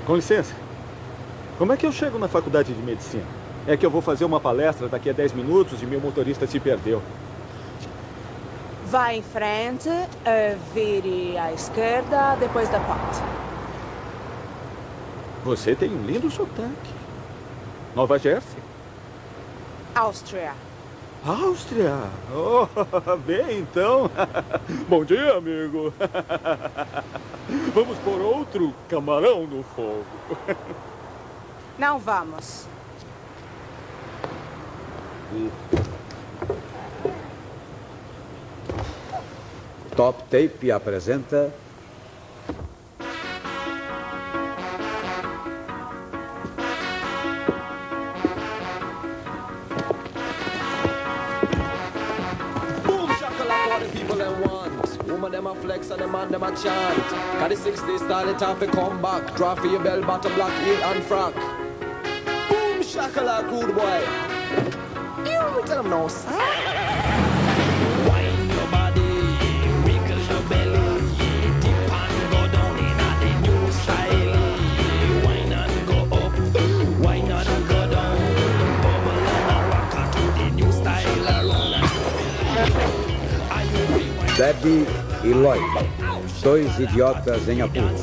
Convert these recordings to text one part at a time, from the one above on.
Com licença. Como é que eu chego na faculdade de medicina? É que eu vou fazer uma palestra daqui a 10 minutos e meu motorista se perdeu. Vá em frente, vire à esquerda, depois da ponte. Você tem um lindo sotaque. Nova Jersey? Áustria. Áustria? Oh, bem, então. Bom dia, amigo. Vamos pôr outro camarão no fogo. Não vamos. Top Tape apresenta... Them a flex and them man them a chant. Got the 60s style it off a come back. Draw for your bell bottom black heel and frock. Boom shakalaka rude boy. You tell them no son. Wine your body, wiggle your belly, dip and go down in a the new style. Wine and go up, wine and go down. Bubble and a rocker to the new style. Are you rewind? Debbie e Lloyd, dois idiotas em apuros.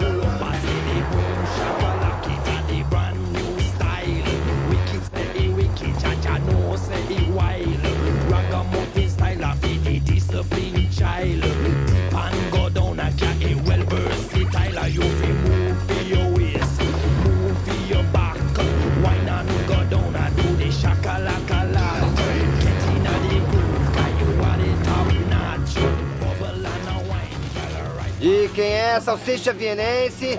E quem é salsicha vienense?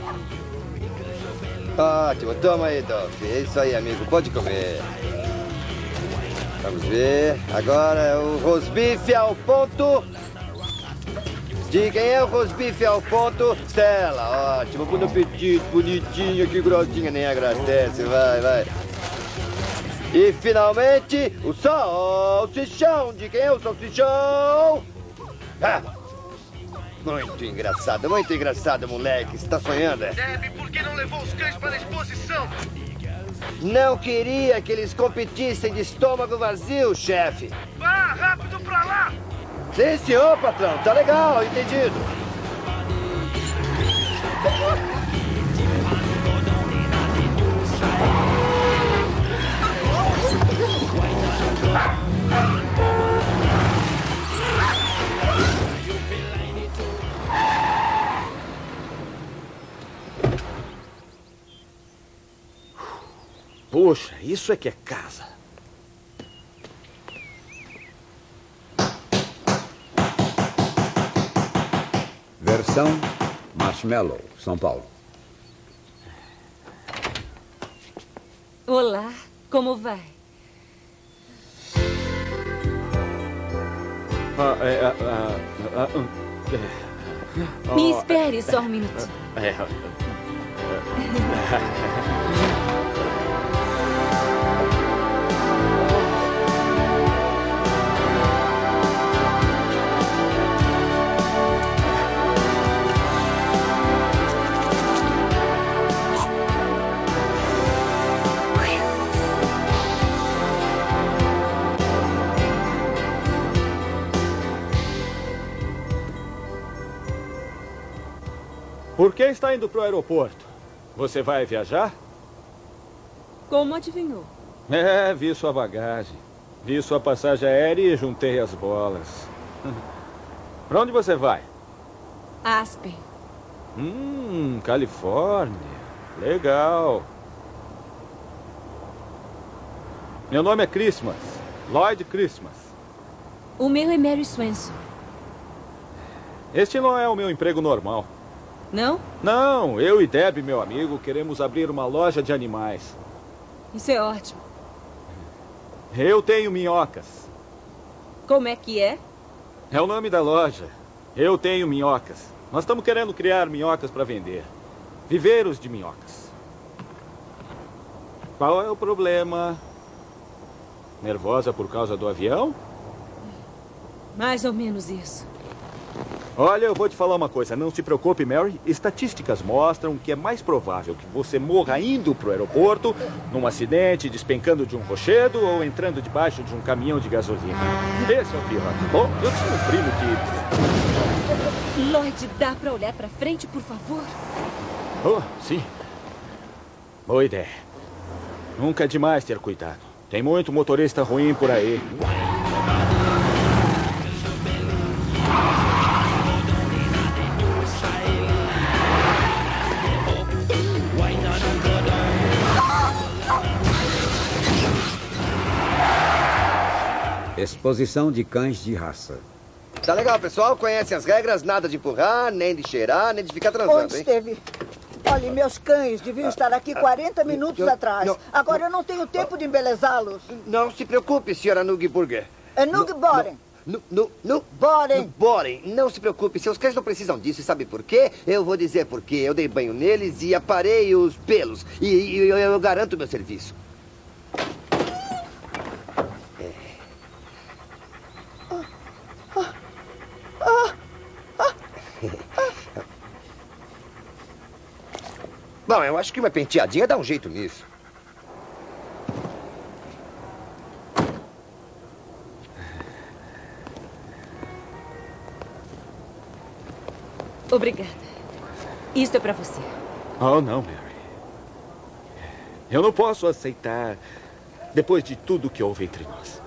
Ótimo, toma aí, Dolph. É isso aí, amigo, pode comer. Vamos ver. Agora é o rosbife ao ponto. De quem é o rosbife ao ponto? Stella, ótimo, bom apetite, bonitinho, que grossinha, nem agradece, vai, vai. E finalmente, o salsichão. De quem é o salsichão? Muito engraçado, moleque. Você tá sonhando, é? Debbie, por que não levou os cães para a exposição? Não queria que eles competissem de estômago vazio, chefe. Vá, rápido pra lá! Sim, senhor, patrão. Tá legal, entendido. Poxa, isso é que é casa. Versão Marshmallow, São Paulo. Olá, como vai? Me espere só um minutinho. Por que está indo para o aeroporto? Você vai viajar? Como adivinhou? Vi sua bagagem. Vi sua passagem aérea e juntei as bolas. Para onde você vai? Aspen. Califórnia. Legal. Meu nome é Christmas. Lloyd Christmas. O meu é Mary Swenson. Este não é o meu emprego normal. Não? Não, eu e Deb, meu amigo, queremos abrir uma loja de animais. Isso é ótimo. Eu tenho minhocas. Como é que é? É o nome da loja. Eu tenho minhocas. Nós estamos querendo criar minhocas para vender. Viveiros de minhocas. Qual é o problema? Nervosa por causa do avião? Mais ou menos isso. Olha, eu vou te falar uma coisa. Não se preocupe, Mary. Estatísticas mostram que é mais provável que você morra indo pro aeroporto, num acidente, despencando de um rochedo ou entrando debaixo de um caminhão de gasolina. Esse é o pior. Bom, eu tinha um primo que... Lloyd, dá pra olhar pra frente, por favor? Oh, sim. Boa ideia. Nunca é demais ter cuidado. Tem muito motorista ruim por aí. Exposição de cães de raça. Tá legal, pessoal. Conhecem as regras. Nada de empurrar, nem de cheirar, nem de ficar transando, Onde hein? esteve? Olha, meus cães deviam estar aqui 40 minutos atrás. não. Agora eu não tenho tempo de embelezá-los. Não se preocupe, senhora Nugburger. É Nug Boren. Boren. Boren. Não se preocupe, seus cães não precisam disso. E sabe por quê? Eu vou dizer por quê. Eu dei banho neles e aparei os pelos. E eu garanto meu serviço. Bom, eu acho que uma penteadinha dá um jeito nisso. Obrigada. Isto é pra você. Oh, não, Mary. Eu não posso aceitar depois de tudo que houve entre nós.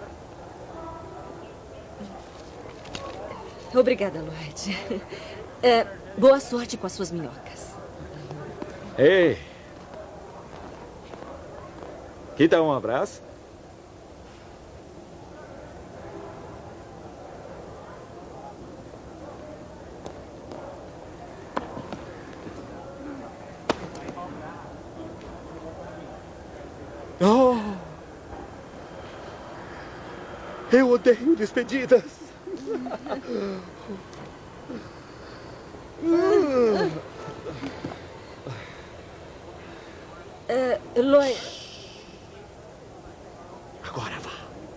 Obrigada, Lloyd. Boa sorte com as suas minhocas. Ei. Que tal um abraço? Oh! Eu odeio despedidas. Lloyd... Agora vá.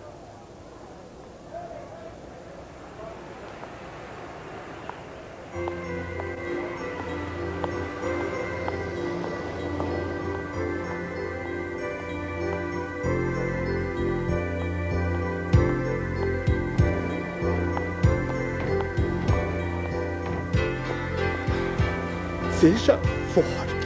Seja forte.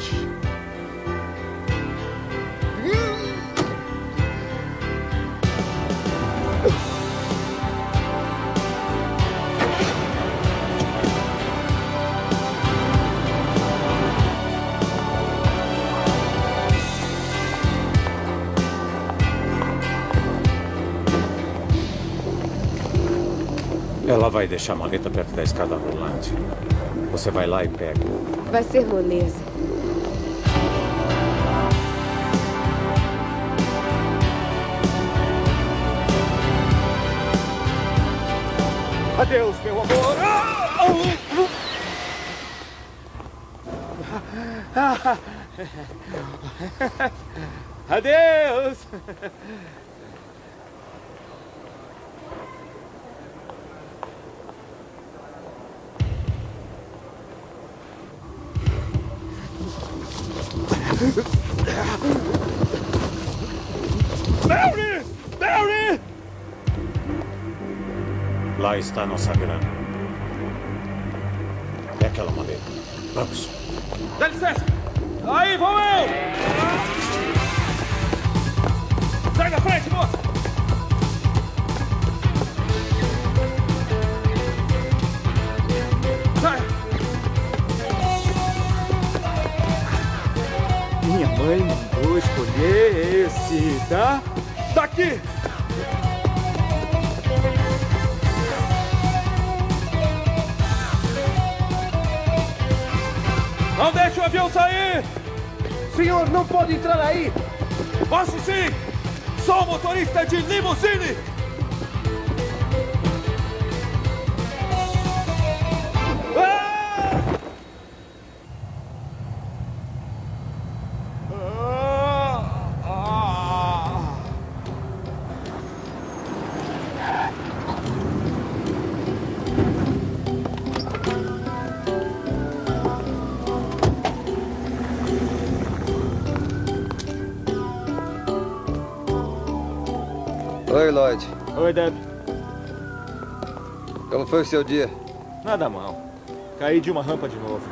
Ela vai deixar a maleta perto da escada rolante. Você vai lá e pega. Vai ser moleza. Adeus, meu amor. Adeus. Mary! Mary! Lá está a nossa grana. É aquela maleta. Vamos. Dá licença! Aí, vou eu! Sai da frente, moça! Sai! Minha mãe mandou escolher esse, tá? Daqui! Não deixe o avião sair! Senhor, não pode entrar aí! Posso sim! Sou motorista de limusine! Oi, Lloyd. Oi, Deb. Como foi o seu dia? Nada mal. Caí de uma rampa de novo.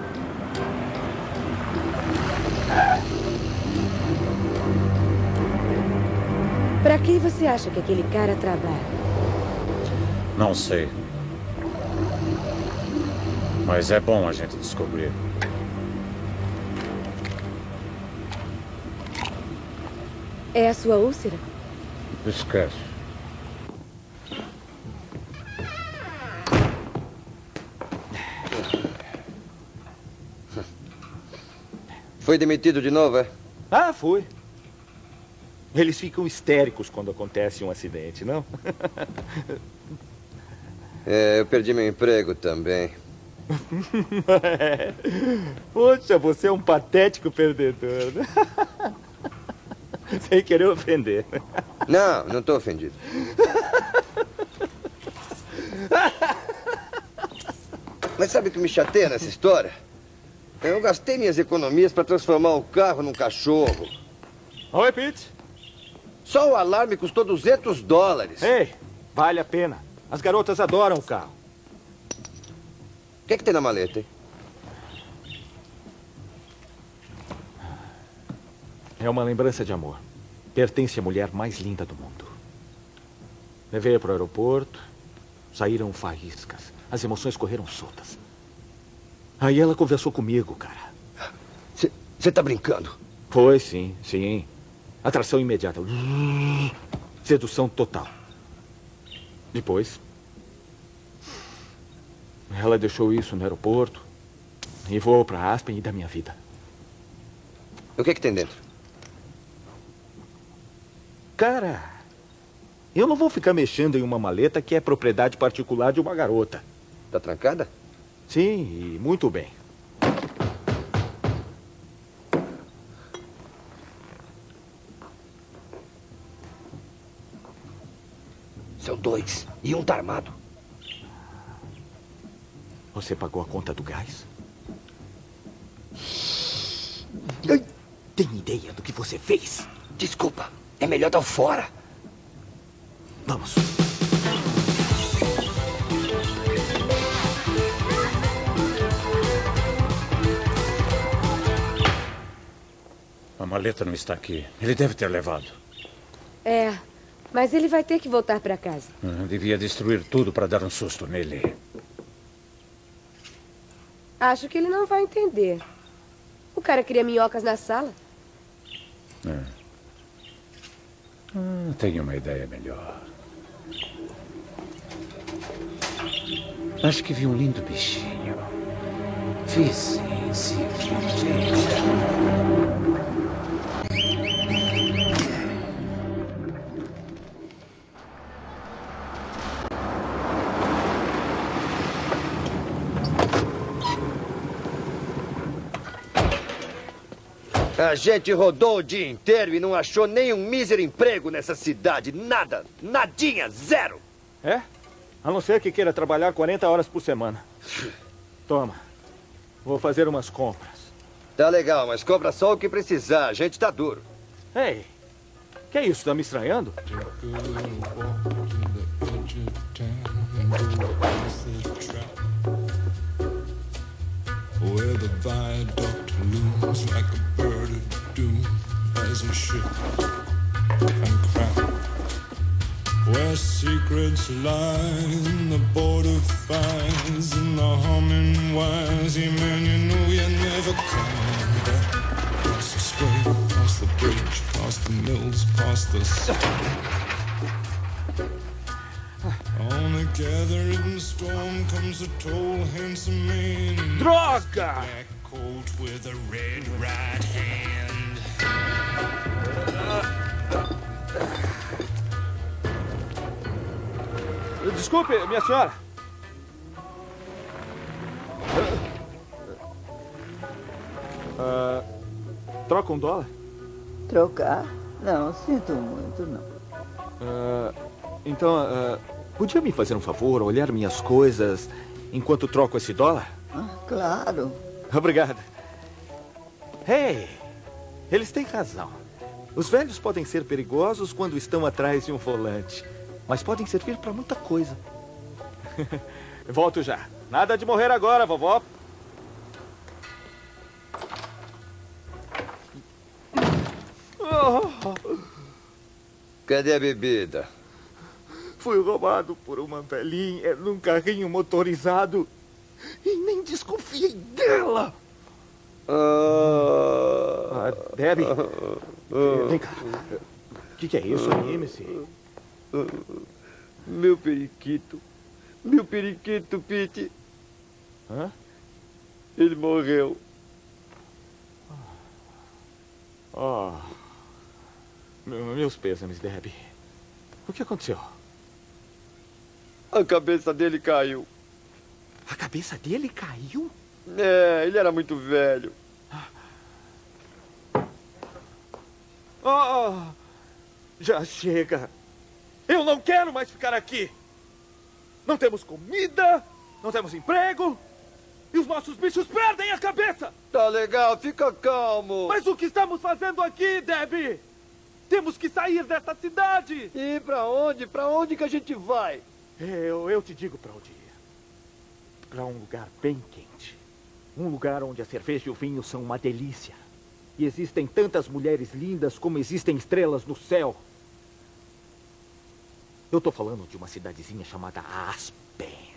Pra quem você acha que aquele cara trabalha? Não sei. Mas é bom a gente descobrir. É a sua úlcera? Esquece. Foi demitido de novo, é? Ah, fui. Eles ficam histéricos quando acontece um acidente, não? É, eu perdi meu emprego também. Poxa, você é um patético perdedor. Sem querer ofender. Não estou ofendido. Mas sabe o que me chateia nessa história? Eu gastei minhas economias para transformar o carro num cachorro. Oi, Pete. Só o alarme custou $200. Ei, vale a pena. As garotas adoram o carro. O que é que tem na maleta, hein? É uma lembrança de amor. Pertence à mulher mais linda do mundo. Levei-a para o aeroporto. Saíram faíscas. As emoções correram soltas. Aí ela conversou comigo, cara. Você tá brincando? Foi, sim, sim. Atração imediata. Sedução total. Depois, ela deixou isso no aeroporto e voou para Aspen e da minha vida. O que é que tem dentro? Cara, eu não vou ficar mexendo em uma maleta que é propriedade particular de uma garota. Tá trancada? Sim, e muito bem. São dois. E um tá armado. Você pagou a conta do gás? Tem ideia do que você fez? Desculpa. É melhor dar fora. Vamos. A maleta não está aqui. Ele deve ter levado. É, mas ele vai ter que voltar para casa. Devia destruir tudo para dar um susto nele. Acho que ele não vai entender. O cara cria minhocas na sala. Tenho uma ideia melhor. Acho que vi um lindo bichinho. Vizinho, veja. A gente rodou o dia inteiro e não achou nenhum mísero emprego nessa cidade. Nada. Nadinha. Zero. É? A não ser que queira trabalhar 40 horas por semana. Toma. Vou fazer umas compras. Tá legal, mas compra só o que precisar. A gente tá duro. Ei, que é isso? Tá me estranhando? Where the viaduct looms like a bird of doom as a ship and crown. Where secrets lie in the border fires and the humming wires. Yeah, man, you know you're never coming back. Past the square, past the bridge, past the mills, past the sun. On a gathering storm comes a tall, handsome man. Droga! Black coat with a red right hand. Desculpe, minha senhora. Troca $1? Trocar? Não, sinto muito, não. Então, podia me fazer um favor, olhar minhas coisas enquanto troco esse dólar? Claro. Obrigado. Hey, eles têm razão. Os velhos podem ser perigosos quando estão atrás de um volante, mas podem servir para muita coisa. Volto já. Nada de morrer agora, vovó. Cadê a bebida? Fui roubado por uma velhinha num carrinho motorizado e nem desconfiei dela. Debbie, vem cá. O que é isso? Anime-se. Meu periquito. Meu periquito, Pete. Hã? Ele morreu. Meus pêsames, Debbie. O que aconteceu? A cabeça dele caiu. A cabeça dele caiu? É, ele era muito velho. Já chega. Eu não quero mais ficar aqui. Não temos comida, não temos emprego. E os nossos bichos perdem a cabeça. Tá legal, fica calmo. Mas o que estamos fazendo aqui, Debbie? Temos que sair dessa cidade. E pra onde? Pra onde que a gente vai? Eu te digo pra onde ir. Pra um lugar bem quente. Um lugar onde a cerveja e o vinho são uma delícia. E existem tantas mulheres lindas como existem estrelas no céu. Eu tô falando de uma cidadezinha chamada Aspen.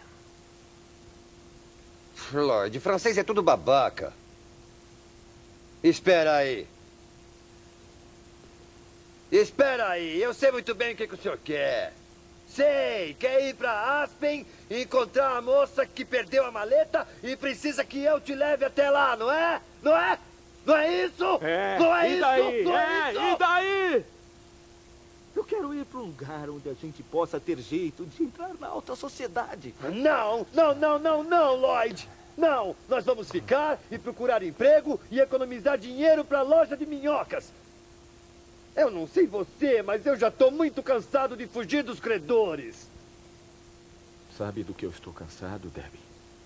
Lloyd, francês é tudo babaca. Espera aí. Espera aí, eu sei muito bem o que o senhor quer. Sei, quer ir pra Aspen e encontrar a moça que perdeu a maleta e precisa que eu te leve até lá, não é? Não é? Não é isso? Não é e daí? isso? Não é isso? E daí? Eu quero ir para um lugar onde a gente possa ter jeito de entrar na alta sociedade. Não, Lloyd. Não, nós vamos ficar e procurar emprego e economizar dinheiro para a loja de minhocas. Eu não sei você, mas eu já estou muito cansado de fugir dos credores. Sabe do que eu estou cansado, Debbie?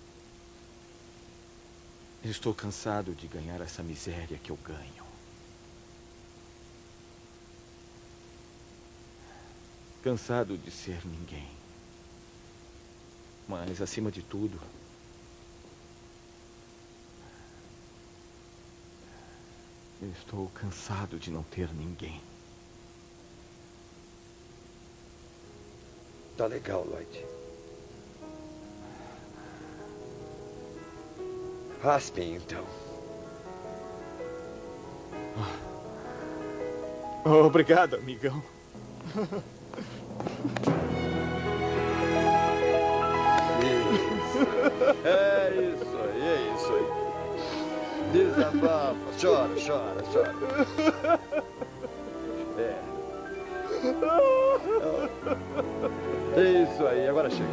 Eu estou cansado de ganhar essa miséria que eu ganho. Cansado de ser ninguém. Mas, acima de tudo, eu estou cansado de não ter ninguém. Tá legal, Lloyd. Aspen, então. Obrigado, amigão. Isso. É isso aí. Desabafa. Chora. É isso aí, agora chega.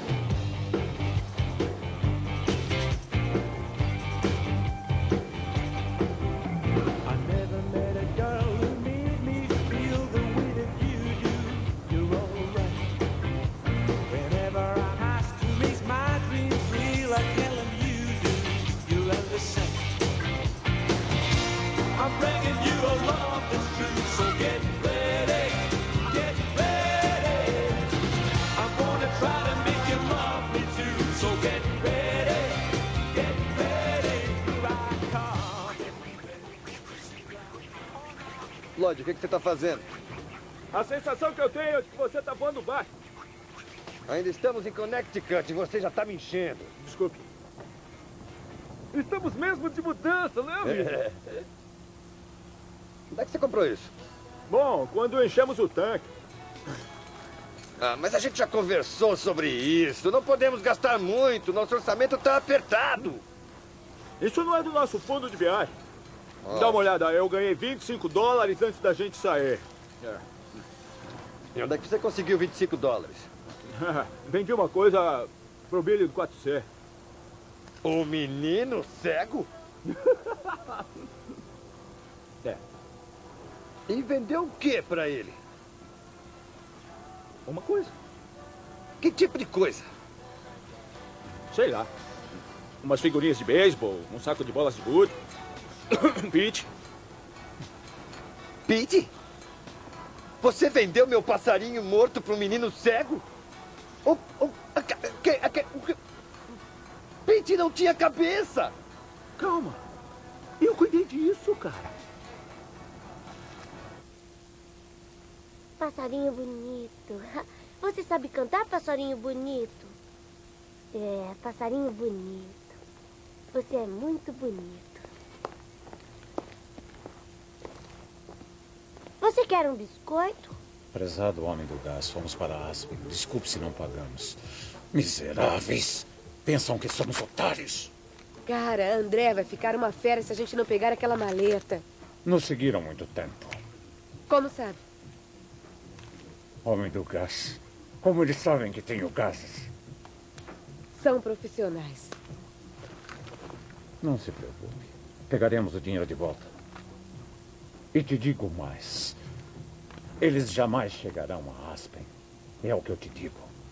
Lloyd, o que você está fazendo? A sensação que eu tenho é de que você está voando baixo. Ainda estamos em Connecticut e você já está me enchendo. Desculpe. Estamos mesmo de mudança, né, amigo? Onde é que você comprou isso? Bom, quando enchemos o tanque. Mas a gente já conversou sobre isso. Não podemos gastar muito. Nosso orçamento está apertado. Isso não é do nosso fundo de viagem. Dá uma olhada, eu ganhei $25 antes da gente sair. E onde é que você conseguiu $25? Vendi uma coisa pro Billy do 4C. O menino cego? E vendeu o que pra ele? Uma coisa. Que tipo de coisa? Sei lá. Umas figurinhas de beisebol, um saco de bolas de gude. Pete. Pete? Você vendeu meu passarinho morto para um menino cego? Pete não tinha cabeça! Calma. Eu cuidei disso, cara. Passarinho bonito. Você sabe cantar, passarinho bonito? É, passarinho bonito. Você é muito bonito. Você quer um biscoito? Prezado homem do gás, fomos para Aspen. Desculpe se não pagamos. Miseráveis! Pensam que somos otários. Cara, André vai ficar uma fera se a gente não pegar aquela maleta. Nos seguiram muito tempo. Como sabe? Homem do gás. Como eles sabem que tenho gases? São profissionais. Não se preocupe. Pegaremos o dinheiro de volta. E te digo mais. Eles jamais chegarão a Aspen. É o que eu te digo.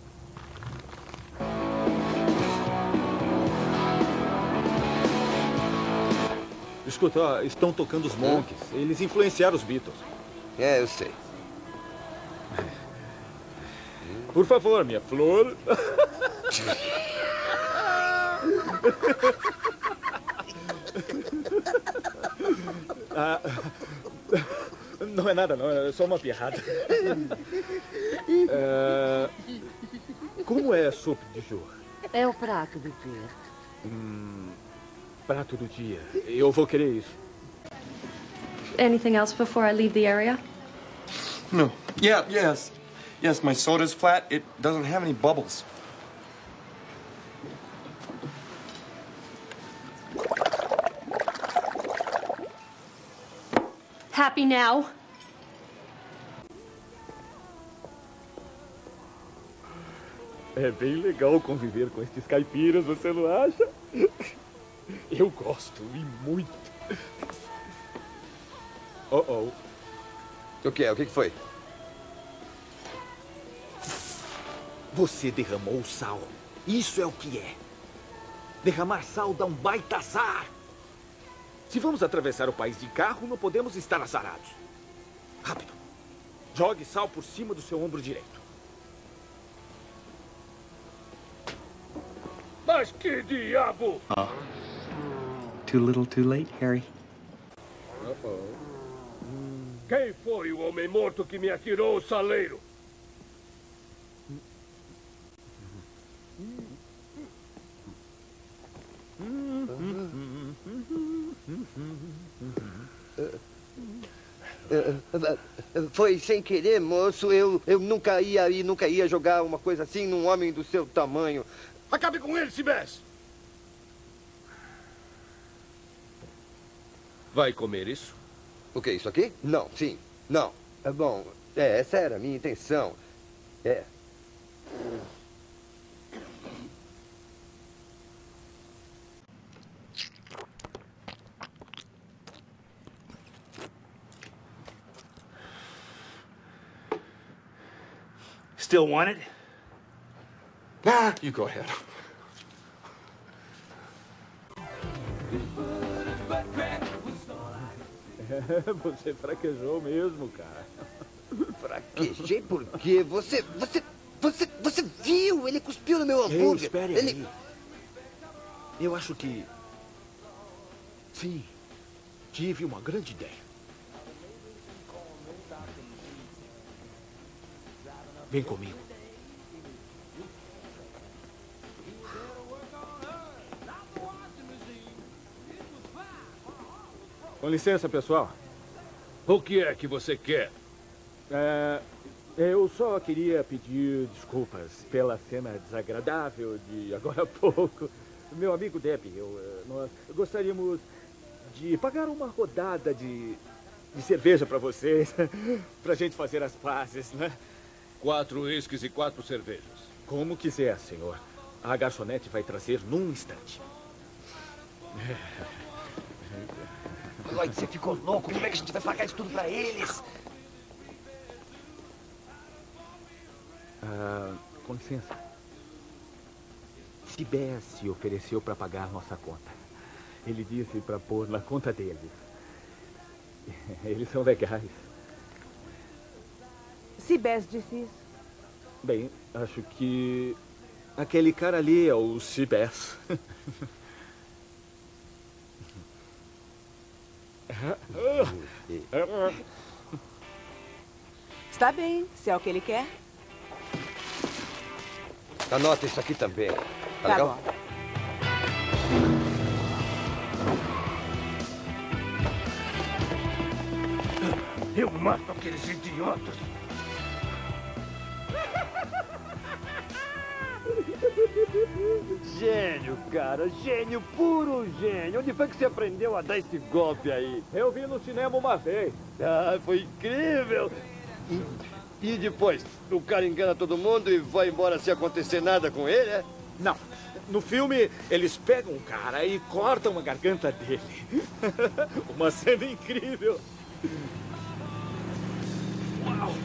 Escuta, estão tocando os Monkees. Eles influenciaram os Beatles. É, eu sei. Por favor, minha flor. Não é nada, não. É só uma piada. Como é a sopa de jour? É o prato do dia. Prato do dia. Eu vou querer isso. Anything else before I leave the area? No. Yes. Yes, my soda's flat. It doesn't have any bubbles. Happy now? É bem legal conviver com estes caipiras, você não acha? Eu gosto, e muito. Oh. O que é? O que foi? Você derramou sal. Isso é o que é. Derramar sal dá um baita azar. Se vamos atravessar o país de carro, não podemos estar azarados. Rápido. Jogue sal por cima do seu ombro direito. Mas que diabo! Too little, too late, Harry. Quem foi o homem morto que me atirou o saleiro? Foi sem querer, moço. Eu nunca ia jogar uma coisa assim num homem do seu tamanho. Acabe com ele, Sibés! Vai comer isso? O que, isso aqui? Não, sim, não. É bom, essa era a minha intenção. Still want it? You go ahead. Você fraquejou mesmo, cara. Fraquejei por quê? Você viu? Ele cuspiu no meu hambúrguer. Espere aí. Eu acho que... Sim, tive uma grande ideia. Vem comigo. Com licença, pessoal. O que é que você quer? Eu só queria pedir desculpas pela cena desagradável de agora há pouco. Meu amigo Debbie, nós gostaríamos de pagar uma rodada de cerveja para vocês, pra gente fazer as pazes, né? 4 uísques e 4 cervejas. Como quiser, senhor. A garçonete vai trazer num instante. Lloyd, você ficou louco? Como é que a gente vai pagar isso tudo pra eles? Com licença. Sibés se ofereceu para pagar nossa conta. Ele disse para pôr na conta deles. Eles são legais. Seabass disse isso. Bem, acho que aquele cara ali é o Seabass. Está bem, se é o que ele quer. Anota isso aqui também. Tá legal? Bom. Eu mato aqueles idiotas. Gênio, cara. Gênio, puro gênio. Onde foi que você aprendeu a dar esse golpe aí? Eu vi no cinema uma vez. Ah, foi incrível. E depois? O cara engana todo mundo e vai embora sem acontecer nada com ele, é? Não. No filme, eles pegam um cara e cortam a garganta dele. Uma cena incrível. Uau!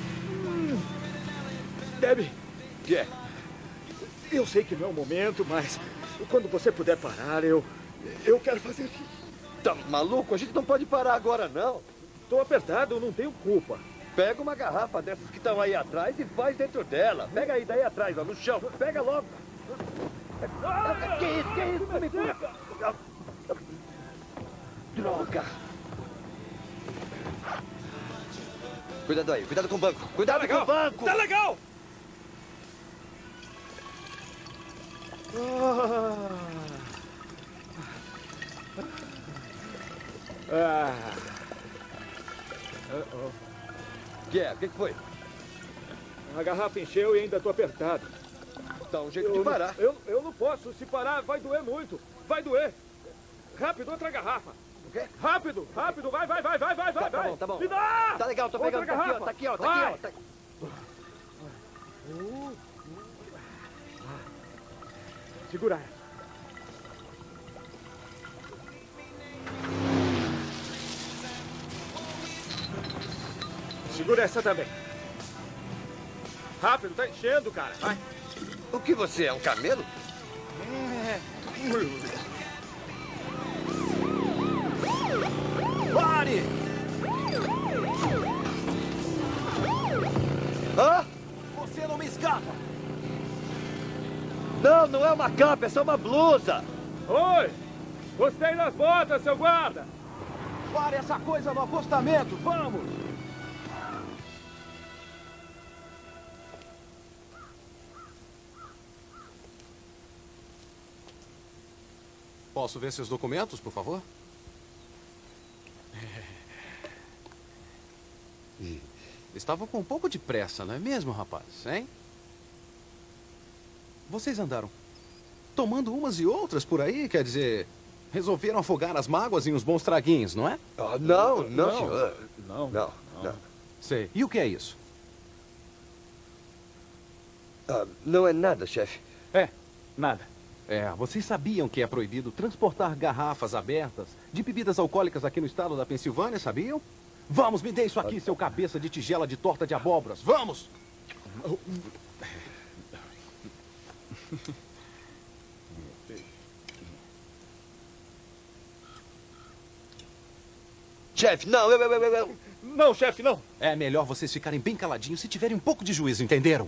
Debbie. Que é? Eu sei que não é o momento, mas quando você puder parar, eu quero fazer isso. Tá maluco? A gente não pode parar agora, não. Tô apertado, eu não tenho culpa. Pega uma garrafa dessas que estão aí atrás e faz dentro dela. Pega aí daí atrás, ó, no chão. Pega logo. Que isso? Que isso? Me cura. Droga. Cuidado aí, cuidado com o banco. Cuidado com o banco. Tá legal. Que é? O que foi? A garrafa encheu e ainda tô apertado. Dá um jeito de parar. Eu não posso. Se parar, vai doer muito. Vai doer. Rápido, outra garrafa. O quê? Rápido, rápido. Vai. Tá bom, tá bom. Me dá! Tá legal, tô pegando. Tá aqui, ó. Tá aqui, ó. Segura essa. Segura essa também. Rápido, tá enchendo, cara. Vai. O que você é, um camelo? Pare! Hã? Você não me escapa! Não, não é uma capa, é só uma blusa. Oi! Gostei das botas, seu guarda! Pare essa coisa no acostamento, vamos! Posso ver seus documentos, por favor? Estavam com um pouco de pressa, não é mesmo, rapaz? Hein? Vocês andaram tomando umas e outras por aí? Quer dizer, resolveram afogar as mágoas em uns bons traguinhos, não é? Não, senhor. Não. Sei. E o que é isso? Não é nada, chefe. Nada. Vocês sabiam que é proibido transportar garrafas abertas de bebidas alcoólicas aqui no estado da Pensilvânia, sabiam? Vamos, me dê isso aqui, seu cabeça de tigela de torta de abóboras. Vamos! Chefe, não. Não, chefe, não. É melhor vocês ficarem bem caladinhos se tiverem um pouco de juízo, entenderam?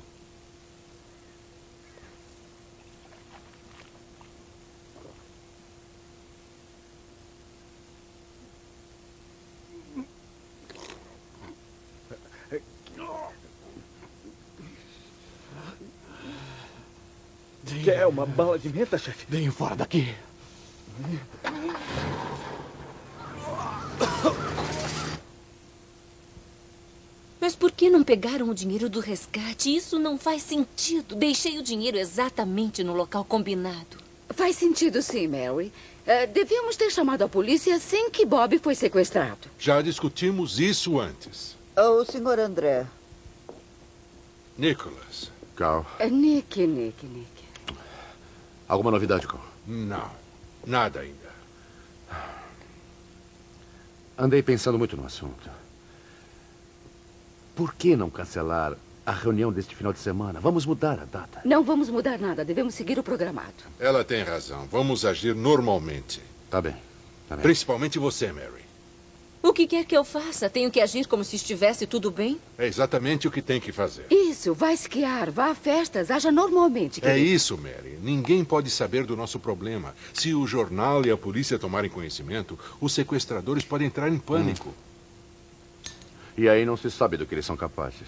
Quer uma bala de menta, chefe? Deem fora daqui. Mas por que não pegaram o dinheiro do resgate? Isso não faz sentido. Deixei o dinheiro exatamente no local combinado. Faz sentido sim, Mary. Devíamos ter chamado a polícia assim que Bob foi sequestrado. Já discutimos isso antes. O senhor André. Nicholas. Carl. Nick. Alguma novidade, Carl? Não. Nada ainda. Andei pensando muito no assunto. Por que não cancelar a reunião deste final de semana? Vamos mudar a data. Não vamos mudar nada. Devemos seguir o programado. Ela tem razão. Vamos agir normalmente. Tá bem. Principalmente você, Mary. O que quer que eu faça? Tenho que agir como se estivesse tudo bem? É exatamente o que tem que fazer. Isso, vá esquiar, vá a festas, haja normalmente. É isso, Mary. Ninguém pode saber do nosso problema. Se o jornal e a polícia tomarem conhecimento, os sequestradores podem entrar em pânico. E aí não se sabe do que eles são capazes.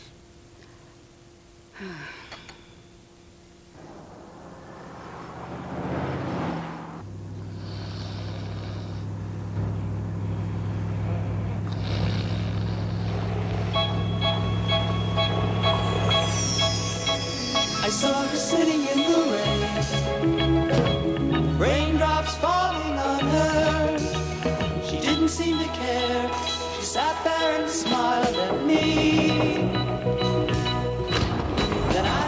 I saw her sitting in the rain, raindrops falling on her. She didn't seem to care. She sat there and smiled at me. Then I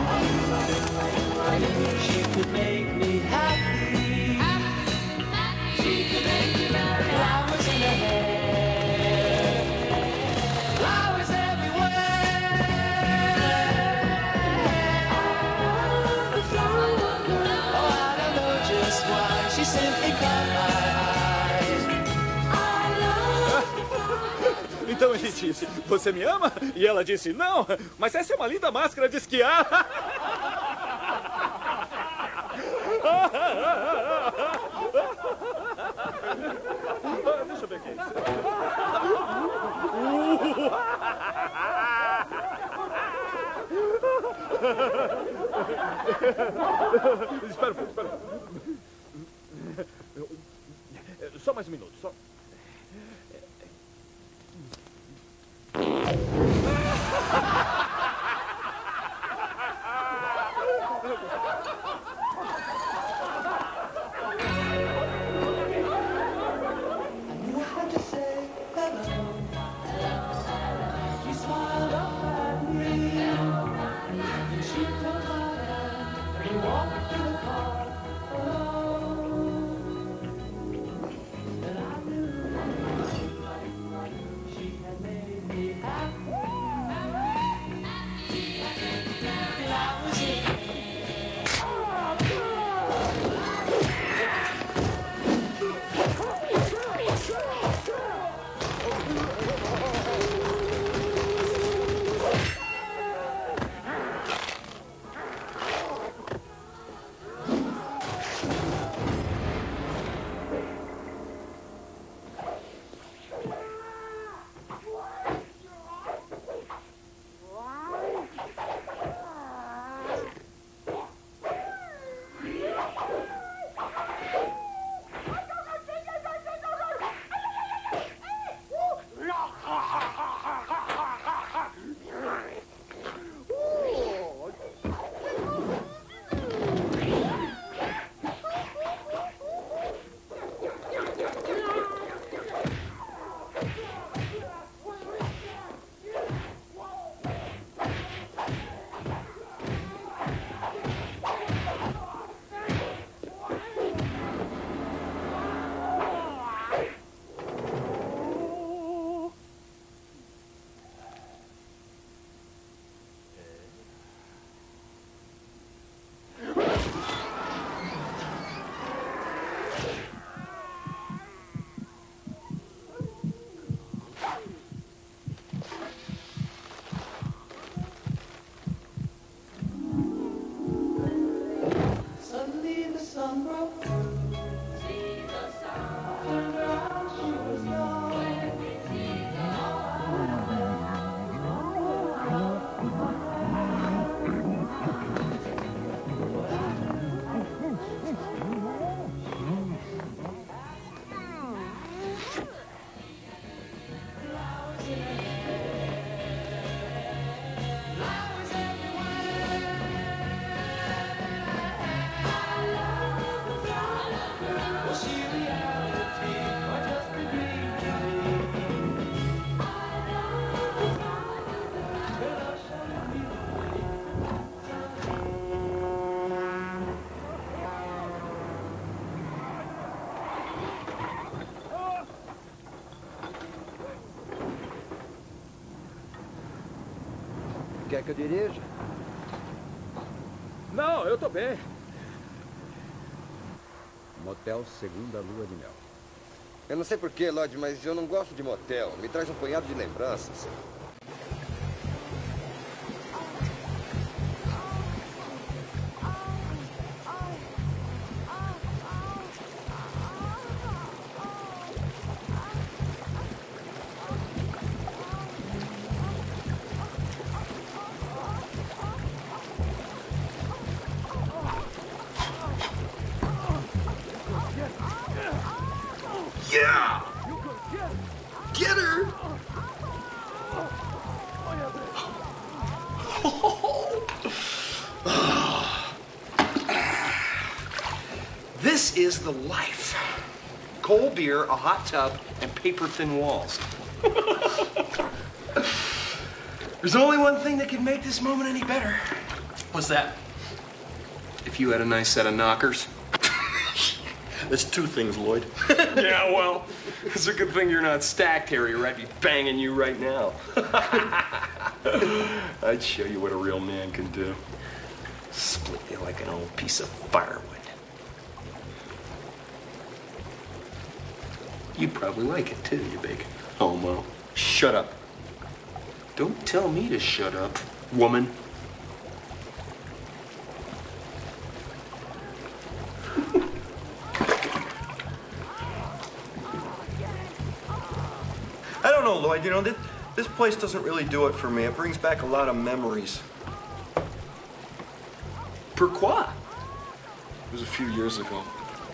knew she could make me happy. She could make me happy. Flowers in her hair, flowers everywhere. She simply caught my eyes. Então ele disse, você me ama? E ela disse, não, mas essa é uma linda máscara de esquiar. Deixa eu ver aqui. Espera um pouco, espera um pouco. Só mais um minuto, só. Quer que eu dirija? Não, eu tô bem. Motel Segunda Lua de Mel. Eu não sei porquê, Lloyd, mas eu não gosto de motel. Me traz um punhado de lembranças. Yeah! Get her! This is the life. Cold beer, a hot tub, and paper-thin walls. There's only one thing that could make this moment any better. What's that? If you had a nice set of knockers. There's two things, Lloyd. Yeah, well, it's a good thing you're not stacked, Harry, or I'd be banging you right now. I'd show you what a real man can do. Split you like an old piece of firewood. You'd probably like it, too, you big homo. Shut up. Don't tell me to shut up, woman. I don't know, Lloyd. You know, this place doesn't really do it for me. It brings back a lot of memories. Pourquoi? It was a few years ago.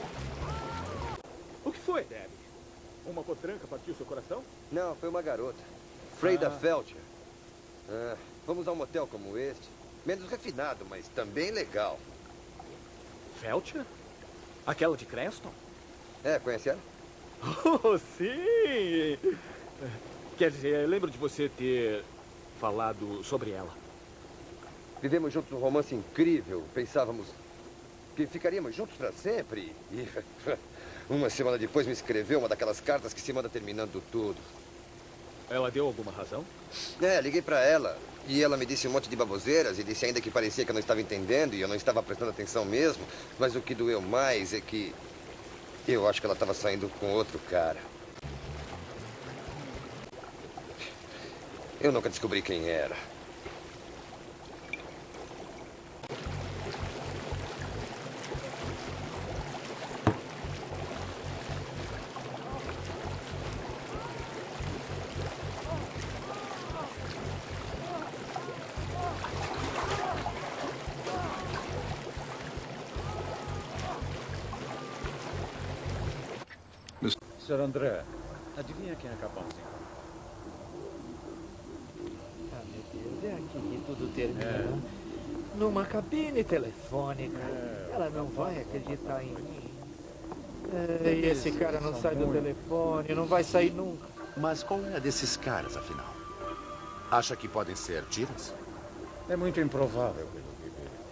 O que foi, Debbie? Uma potranca partiu seu coração? Não, foi uma garota. Freda Felcher. Vamos a um motel como este. Menos refinado, mas também legal. Felcher? Aquela de Cranston? É, conhece ela? Oh, sim! Quer dizer, eu lembro de você ter falado sobre ela. Vivemos juntos um romance incrível. Pensávamos que ficaríamos juntos para sempre. E uma semana depois me escreveu uma daquelas cartas que se manda terminando tudo. Ela deu alguma razão? É, liguei para ela. E ela me disse um monte de baboseiras e disse ainda que parecia que eu não estava entendendo e eu não estava prestando atenção mesmo. Mas o que doeu mais é que eu acho que ela estava saindo com outro cara. Eu nunca descobri quem era. Sr. André, adivinha quem acabamos de encontrar? Ah, meu Deus, é aqui que tudo termina. Numa cabine telefônica. Ela não vai acreditar em mim. E esse cara não sai do telefone, não vai sair nunca. Mas qual é a desses caras, afinal? Acha que podem ser tiras? É muito improvável, pelo que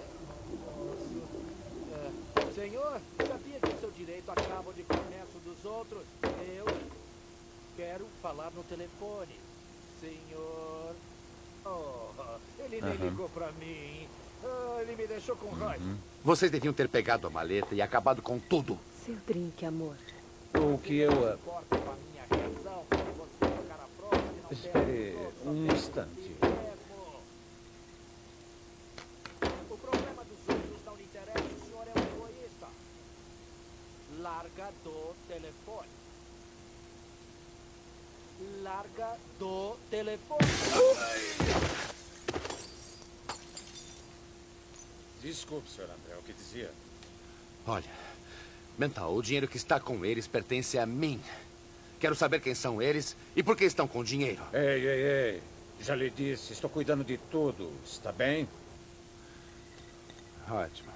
vejo. Senhor, sabia que o seu direito acaba de começo dos outros? Eu quero falar no telefone. Senhor... Oh, ele nem ligou pra mim. Ele me deixou com raiva. Vocês deviam ter pegado a maleta e acabado com tudo. Seu drink, amor. O que eu... Espere um instante. O problema dos outros não lhe interessa. O senhor é um egoísta. Larga do telefone. Larga do telefone. Desculpe, Sr. André, o que dizia? Olha, Mental, o dinheiro que está com eles pertence a mim. Quero saber quem são eles e por que estão com dinheiro. Ei. Já lhe disse, estou cuidando de tudo. Está bem? Ótimo.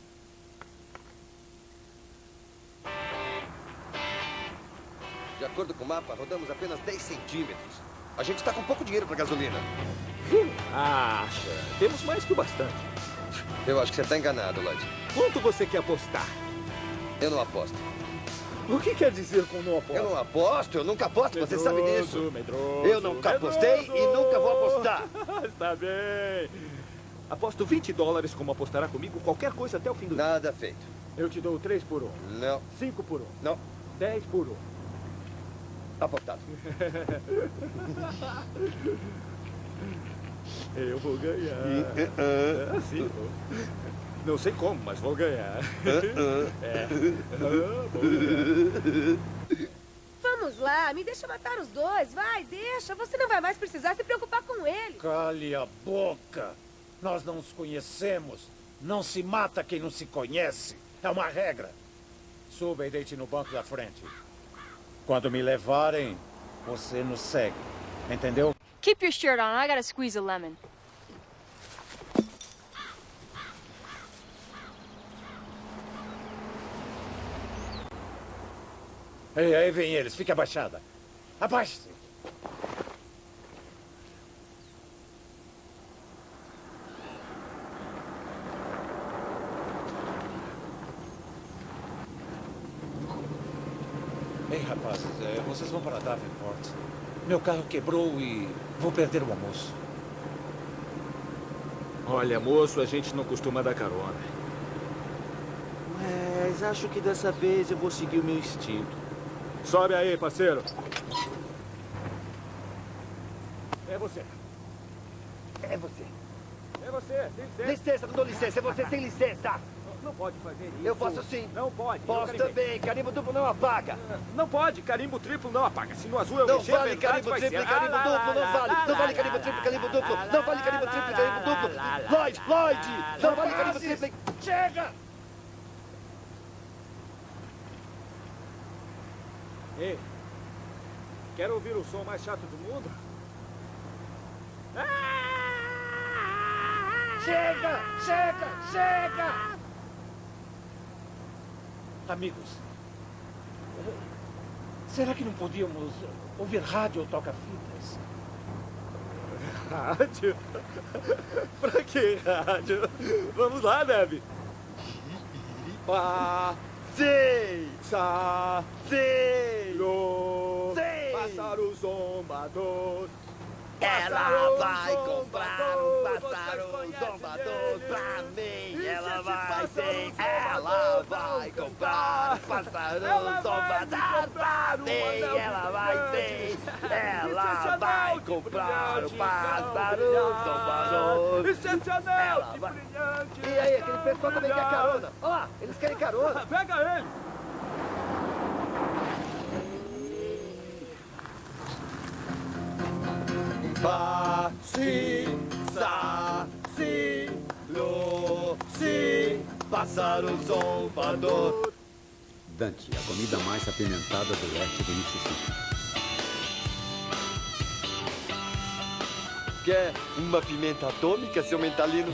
De acordo com o mapa, rodamos apenas 10 centímetros. A gente está com pouco dinheiro para gasolina. Acha? Temos mais que o bastante. Eu acho que você está enganado, Lloyd. Quanto você quer apostar? Eu não aposto. O que quer dizer com não aposto? Eu não aposto, eu nunca aposto, você sabe disso. Medroso, eu nunca apostei e nunca vou apostar. Está bem. Aposto $20 como apostará comigo qualquer coisa até o fim do dia. Nada feito. Eu te dou 3 por 1. Não. 5 por 1. Não. 10 por 1. Apostado. Eu vou ganhar. Sim, vou. Não sei como, mas vou ganhar. Vou ganhar. Vamos lá, me deixa matar os dois. Vai, deixa. Você não vai mais precisar se preocupar com ele. Cale a boca. Nós não nos conhecemos. Não se mata quem não se conhece. É uma regra. Suba e deite no banco da frente. Quando me levarem, você nos segue. Entendeu? Keep your shirt on. I gotta squeeze a lemon. Ei, aí vem eles. Fique abaixada. Abaixe-se. Ei, rapazes, vocês vão para Davenport. Meu carro quebrou e vou perder o almoço. Olha, moço, a gente não costuma dar carona. Mas acho que dessa vez eu vou seguir o meu instinto. Sobe aí, parceiro. É você. É você. É você, tem licença. Licença, não dou licença. É você, tem licença. Não pode fazer isso. Eu posso sim. Não pode. Posso também. Carimbo duplo não apaga. Não pode. Carimbo triplo não apaga. Se no azul eu não mexer, vale carimbo triplo e carimbo duplo. Não vale. Não vale carimbo triplo e carimbo duplo. Não vale carimbo triplo e carimbo duplo. Lloyd! Não vale carimbo triplo. Chega! Ei, quer ouvir o som mais chato do mundo? Chega! Chega! Chega! Amigos, será que não podíamos ouvir rádio ou toca-fitas? Rádio? Pra que rádio? Vamos lá, Debbie. Sei! Sei! Sei! Pássaro zombador. Ela vai comprar um pássaro zombador pra mim. Ela vai ser. Ela vai comprar um pássaro zombador pra mim. Ela vai ser. Ela vai comprar um pássaro zombador. Isso é Chanel! Ela vai. E aí, aquele pessoal também quer carona. Olha lá, eles querem carona. Pega ele! Pássaro zombador. Dante, a comida mais apimentada do oeste do Mississippi. Quer uma pimenta atômica, seu mentalino?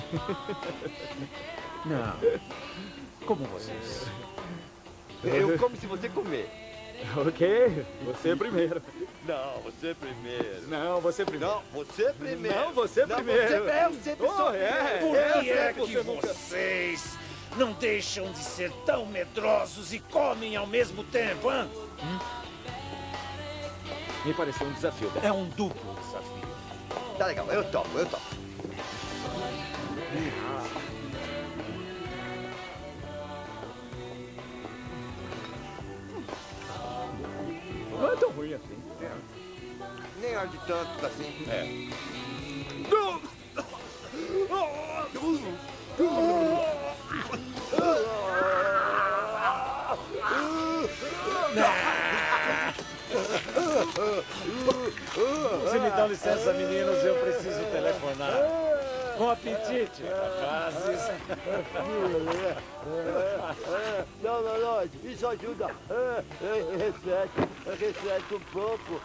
Não. Como vocês? Eu como se você comer. Ok, você primeiro. Não, você primeiro. Não, você primeiro. Não, você primeiro. Não, você primeiro. Eu sempre sou Por que é que vocês não deixam de ser tão medrosos e comem ao mesmo tempo, hein? Me pareceu um desafio. É um duplo desafio. Tá legal, eu topo. Não é tão ruim assim. Nem arde tanto assim. Se me dão licença, meninos, eu preciso telefonar. Bom apetite, rapazes. Não, Lloyd, isso ajuda. Reflete um pouco.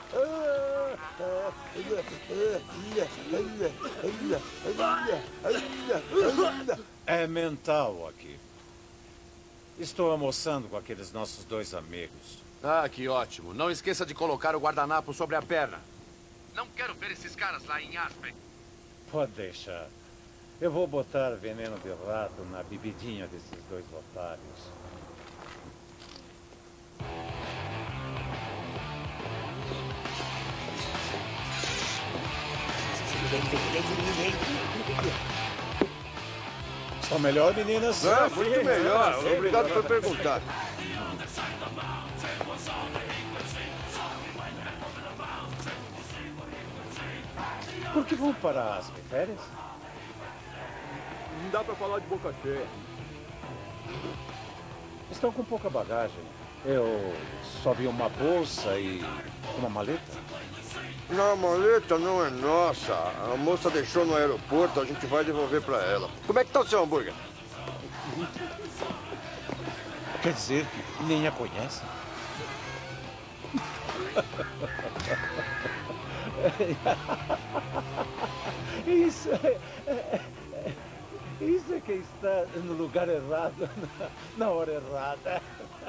É mental aqui. Estou almoçando com aqueles nossos dois amigos. Ah, que ótimo. Não esqueça de colocar o guardanapo sobre a perna. Não quero ver esses caras lá em Aspen. Pode deixar. Eu vou botar veneno de rato na bebidinha desses dois otários. Estão melhor, meninas? Muito melhor. Obrigado por perguntar. Por que vão para as férias? Não dá pra falar de boca cheia. Estão com pouca bagagem. Eu só vi uma bolsa e uma maleta. Não, a maleta não é nossa. A moça deixou no aeroporto, a gente vai devolver pra ela. Como é que tá o seu hambúrguer? Quer dizer, nem a conhece? Isso é que está no lugar errado, na hora errada.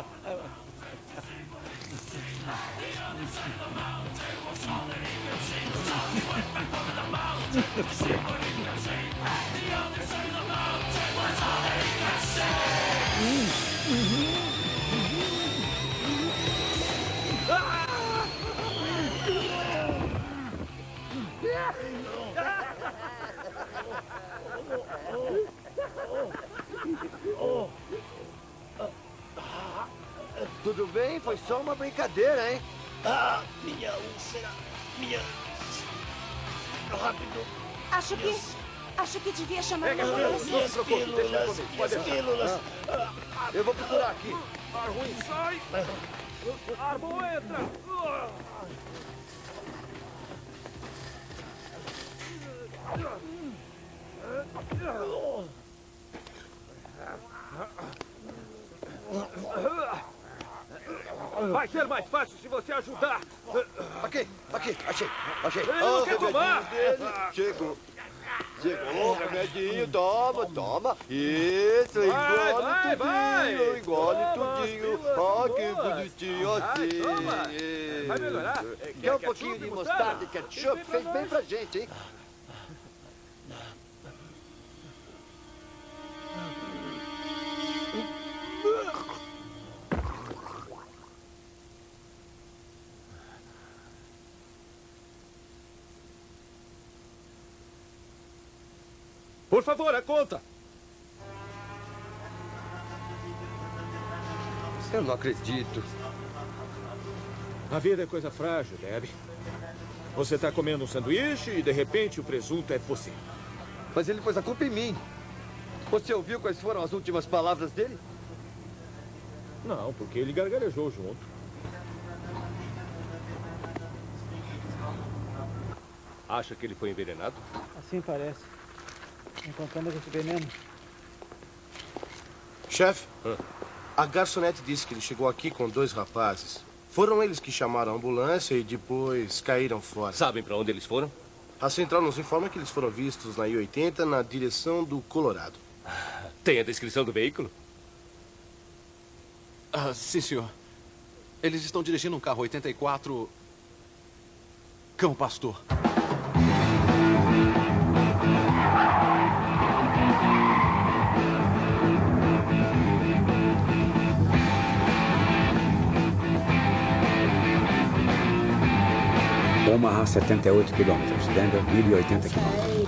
Tudo bem? Foi só uma brincadeira, hein? Ah, minha úlcera. Minha... Rápido. Acho que devia chamar Pega uma as minhas pílulas. Eu vou procurar aqui. Ar ruim, sai! Ar bom, entra! Vai ser mais fácil se você ajudar. Aqui, achei. Ele não quer tomar. Chegou o remedinho, toma. Isso, engole tudinho. Ó, que bonitinho, assim. Vai melhorar. Quer um pouquinho de mostarda e ketchup? Fez bem pra gente, hein? Por favor, a conta. Eu não acredito. A vida é coisa frágil, Debbie. Você está comendo um sanduíche e, de repente, o presunto é você. Mas ele pôs a culpa em mim. Você ouviu quais foram as últimas palavras dele? Não, porque ele gargarejou junto. Acha que ele foi envenenado? Assim parece. Encontramos esse veneno. Chefe, a garçonete disse que ele chegou aqui com 2 rapazes. Foram eles que chamaram a ambulância e depois caíram fora. Sabem para onde eles foram? A central nos informa que eles foram vistos na I-80 na direção do Colorado. Tem a descrição do veículo? Ah, sim, senhor. Eles estão dirigindo um carro 84... Cão Pastor. Omaha, 78 quilômetros. Denver, 1080 quilômetros.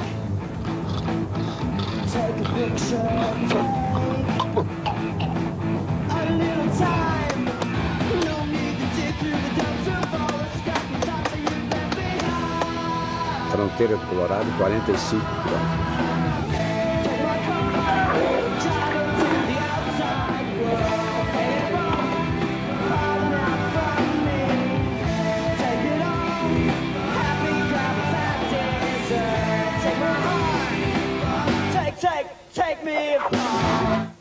Fronteira do Colorado, 45 quilômetros. Take me apart.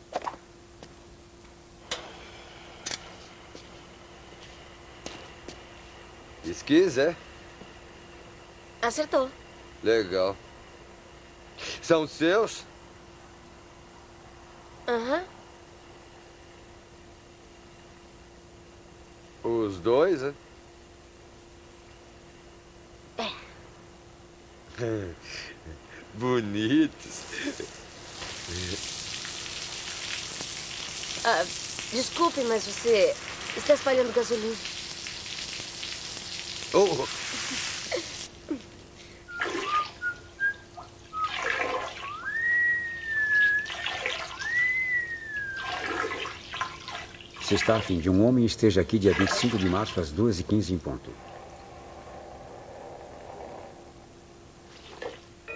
Esquis, é? Acertou. Legal. São seus? Aham. Os dois, é? É. Bonitos. Desculpe, mas você está espalhando gasolina. Oh. Se está a fim de um homem, esteja aqui dia 25 de março às 2h15 em ponto.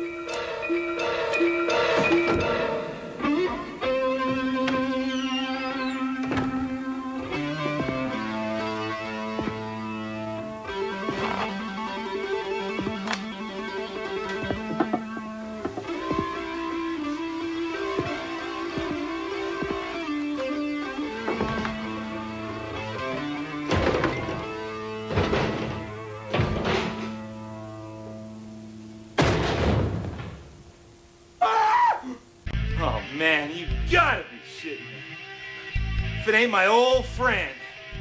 Oh, man, you gotta be shitting me. If it ain't my old friend.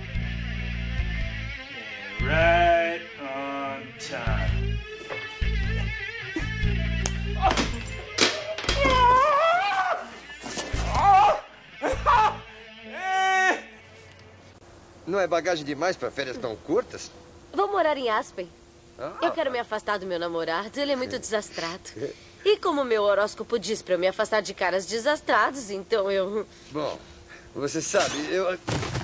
And right on time. Não é bagagem demais para férias tão curtas? Vou morar em Aspen. Ah. Eu quero me afastar do meu namorado. Ele é muito desastrado. E como meu horóscopo diz para eu me afastar de caras desastrados, então eu... Bom, você sabe, eu...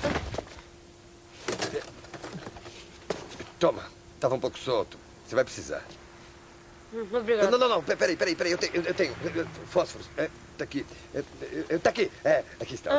Toma, estava um pouco solto. Você vai precisar. Obrigado. Não, peraí. Eu tenho fósforos. Tá aqui. Tá aqui. Aqui está.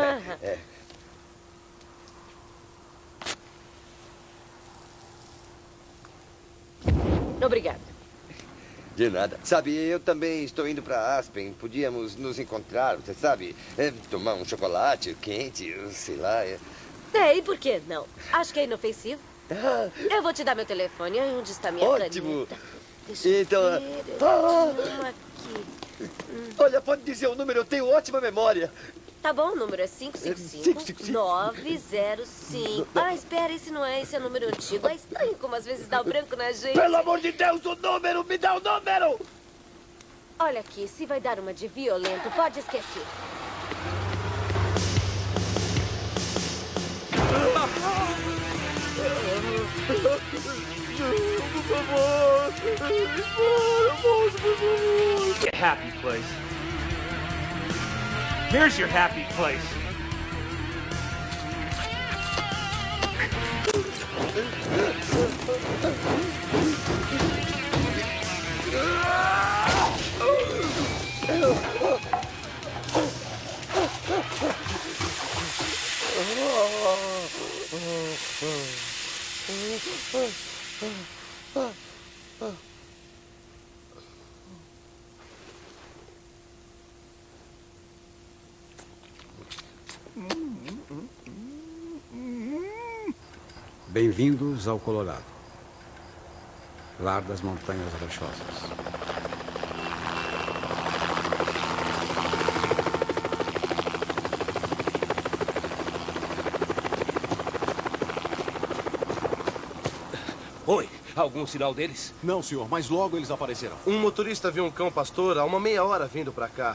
Obrigada. De nada. Sabe, eu também estou indo para Aspen. Podíamos nos encontrar, você sabe? Tomar um chocolate quente, sei lá. E por que não? Acho que é inofensivo. Eu vou te dar meu telefone. Onde está minha Ótimo. caneta? Deixa eu Então, ver. Aqui. Olha, pode dizer o número, eu tenho ótima memória. Tá bom, o número é 555-905. Ah, espera, esse não é, esse é o número antigo. É estranho como às vezes dá o branco na gente. Pelo amor de Deus, o número! Me dá o número! Olha aqui, se vai dar uma de violento, pode esquecer. Por favor! Your happy place. Here's your happy place. Bem-vindos ao Colorado, lar das Montanhas Rochosas. Oi, algum sinal deles? Não, senhor, mas logo eles aparecerão. Um motorista viu um cão pastor há uma meia hora vindo para cá.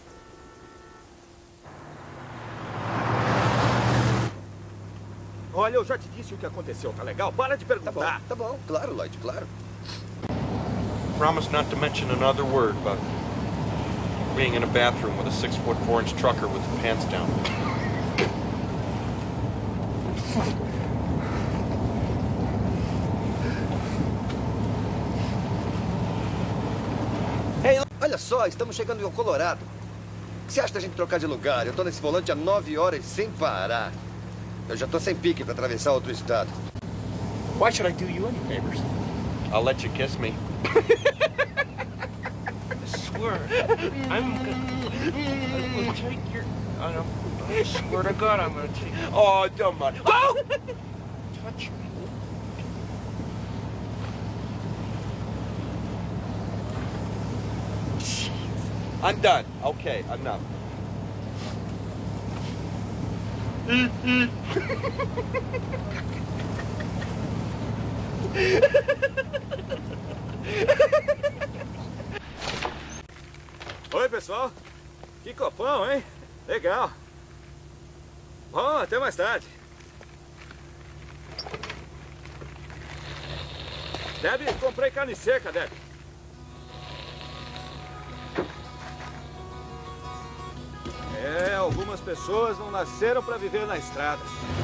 Olha, eu já te disse o que aconteceu, tá legal? Para de perguntar. Tá bom, claro, Lloyd, claro. Promise not to mention another word about being in a bathroom with a 6'4" trucker with his pants down. Ei, olha só, estamos chegando ao Colorado. O que você acha da gente trocar de lugar? Eu tô nesse volante há 9 horas sem parar. Eu já tô sem pique para atravessar outro estado. Why should I do you any favors? I'll let you kiss me. I swear, I'm gonna take your... I swear to God, I'm gonna take... Oh, don't mind. Oh! Touch me. I'm done. Okay, enough. Oi, pessoal. Que copão, hein? Legal. Bom, até mais tarde. Debbie, comprei carne seca, Debbie. Algumas pessoas não nasceram para viver na estrada.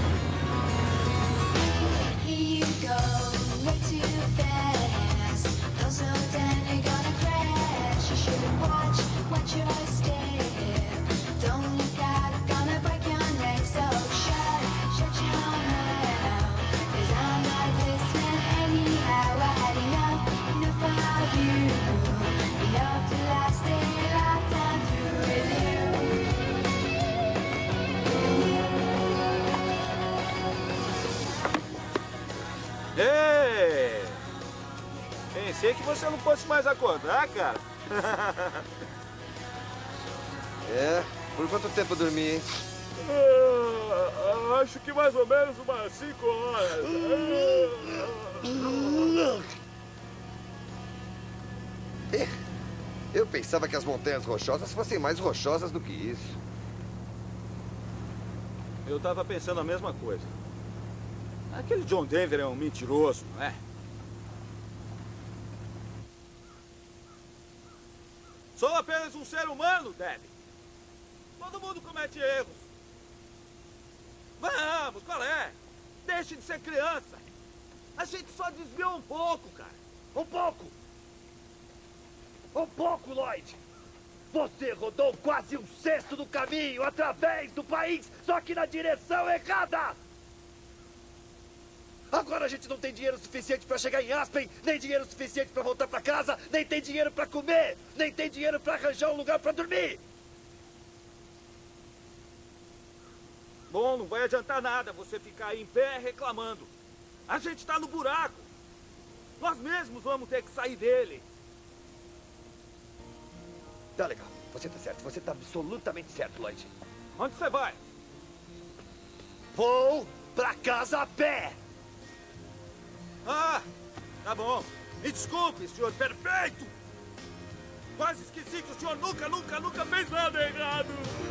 Here you go, way too fast. Don't slow down, you're gonna crash. Pensei que você não fosse mais acordar, cara. É? Por quanto tempo eu dormi, hein? Acho que mais ou menos umas 5 horas. Eu pensava que as montanhas rochosas fossem mais rochosas do que isso. Eu tava pensando a mesma coisa. Aquele John Denver é um mentiroso, não é? Sou apenas um ser humano, Debbie. Todo mundo comete erros. Vamos, qual é? Deixe de ser criança. A gente só desviou um pouco, cara. Um pouco! Um pouco, Lloyd! Você rodou quase 1/6 do caminho através do país, só que na direção errada! Agora a gente não tem dinheiro suficiente para chegar em Aspen, nem dinheiro suficiente para voltar para casa, nem tem dinheiro para comer, nem tem dinheiro para arranjar um lugar para dormir! Bom, não vai adiantar nada você ficar aí em pé reclamando. A gente tá no buraco. Nós mesmos vamos ter que sair dele. Tá legal, você tá certo, você tá absolutamente certo, Lloyd. Onde você vai? Vou pra casa a pé! Ah, tá bom. Me desculpe, senhor perfeito. Quase esqueci que o senhor nunca fez nada errado.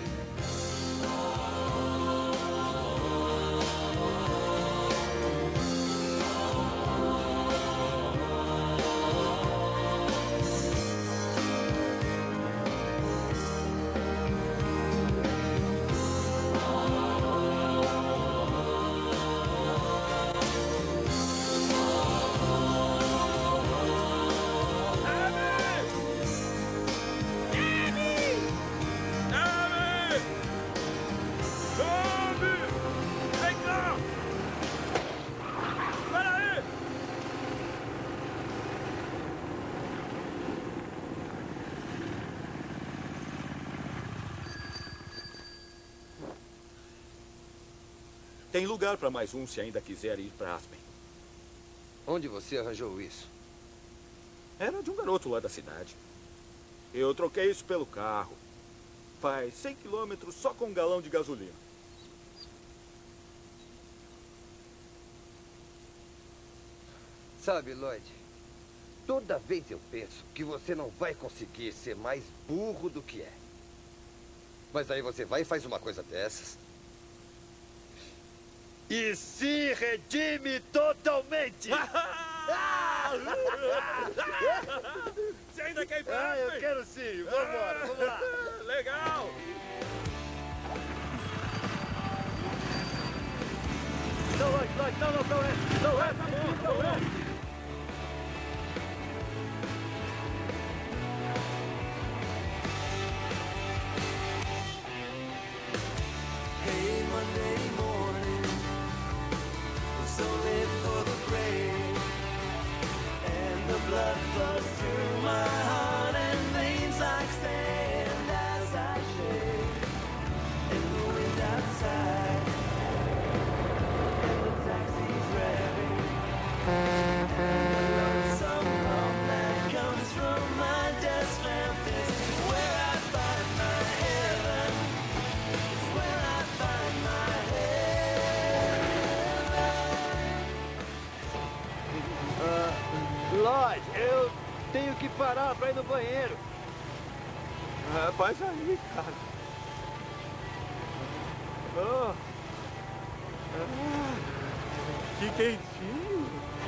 Tem lugar para mais um se ainda quiser ir para Aspen. Onde você arranjou isso? Era de um garoto lá da cidade. Eu troquei isso pelo carro. Faz 100 quilômetros só com um galão de gasolina. Sabe, Lloyd, toda vez eu penso que você não vai conseguir ser mais burro do que é. Mas aí você vai e faz uma coisa dessas. E se redime totalmente! Você ainda quer ir pra Aspen? Eu quero sim. Vambora, vamos lá. Legal! Não, Lloyd, não é, tá bom, não é. Hey, Monday morning, so late for the grave, and the blood flows through my heart and veins like sand as I shake in the wind outside, and the taxi's revving, and the lonesome hum that comes from my desk lamp is where I find my heaven. Lloyd, eu tenho que parar pra ir no banheiro. Faz aí, cara. Oh. Que quentinho.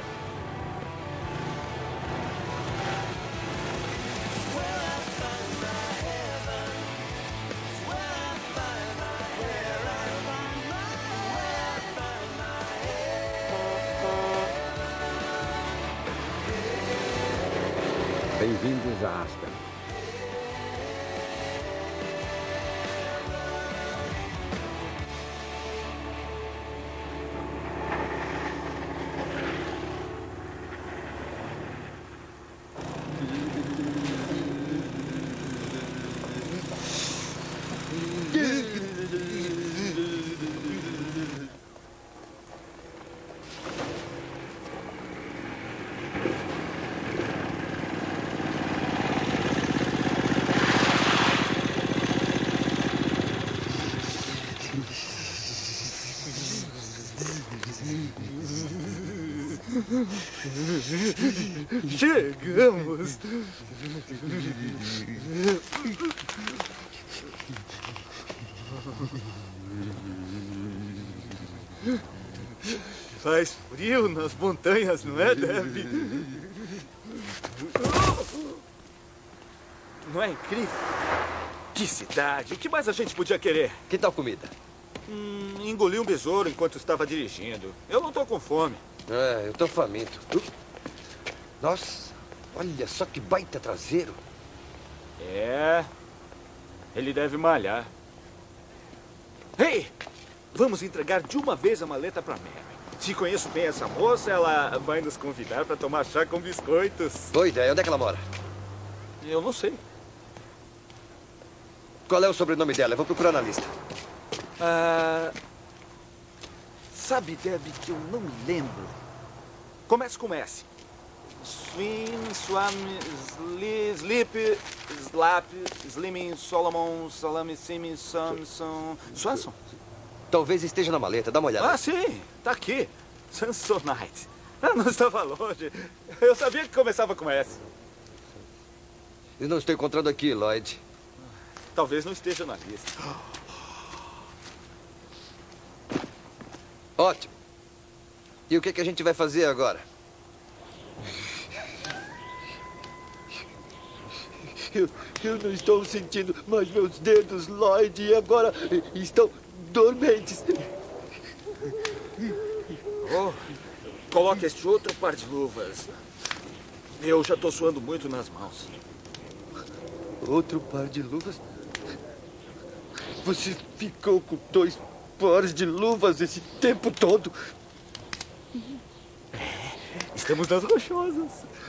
Bem-vindos a Aspen. Chegamos. Faz frio nas montanhas, não é, Debbie? Não é incrível? Que cidade! O que mais a gente podia querer? Que tal comida? Engoli um besouro enquanto estava dirigindo. Eu não estou com fome. Eu estou faminto. Nossa, olha só que baita traseiro. É, ele deve malhar. Ei, vamos entregar de uma vez a maleta para Mary. Se conheço bem essa moça, ela vai nos convidar para tomar chá com biscoitos. Boa ideia. Onde é que ela mora? Eu não sei. Qual é o sobrenome dela? Eu vou procurar na lista. Sabe, Debbie, que eu não lembro. Começa com S. Swim, swam, sleep, slap, slimming, Solomon, salame, simi, Samson. Swanson? Talvez esteja na maleta. Dá uma olhada. Ah, sim. Tá aqui. Samsonite. Não estava longe. Eu sabia que começava com S. Eu não estou encontrando aqui, Lloyd. Talvez não esteja na lista. Ótimo. E o que a gente vai fazer agora? Eu não estou sentindo mais meus dedos, Lloyd, e agora estão dormentes. Coloque este outro par de luvas. Eu já estou suando muito nas mãos. Outro par de luvas? Você ficou com 2 pares de luvas esse tempo todo? Estamos nas rochosas.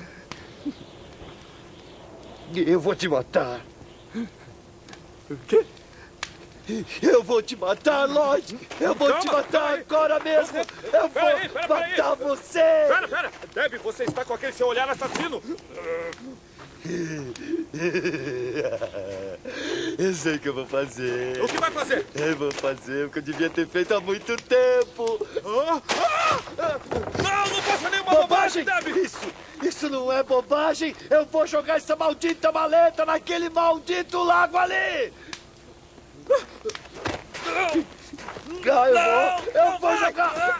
Eu vou te matar. O quê? Eu vou te matar, Lloyd! Eu vou te matar agora mesmo! Eu vou matar você! Pera! Debbie, você está com aquele seu olhar assassino! Eu sei o que eu vou fazer. O que vai fazer? Eu vou fazer o que eu devia ter feito há muito tempo. Não faça nenhuma bobagem, Debbie! Isso não é bobagem! Eu vou jogar essa maldita maleta naquele maldito lago ali! Eu vou jogar!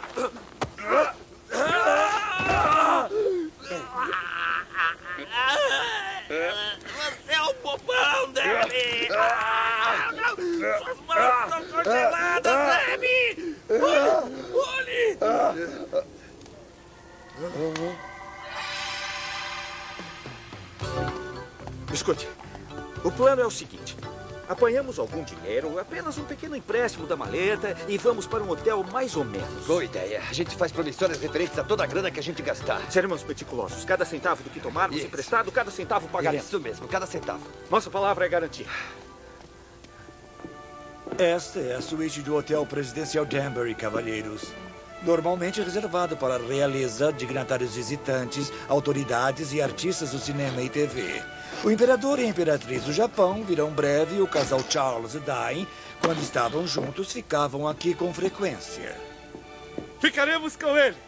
Você é um bobão, Debbie! Suas mãos estão congeladas, Debbie! Olhe! Escute, o plano é o seguinte. Apanhamos algum dinheiro, apenas um pequeno empréstimo da maleta e vamos para um hotel mais ou menos. Boa ideia. A gente faz promissões referentes a toda a grana que a gente gastar. Seremos meticulosos. Cada centavo do que tomarmos emprestado, cada centavo pagaremos. Isso mesmo, cada centavo. Nossa palavra é garantia. Esta é a suíte do Hotel Presidencial Danbury, cavalheiros. Normalmente reservado para a realeza, dignatários visitantes, autoridades e artistas do cinema e TV. O imperador e a imperatriz do Japão virão breve e o casal Charles e Di, quando estavam juntos, ficavam aqui com frequência. Ficaremos com ele!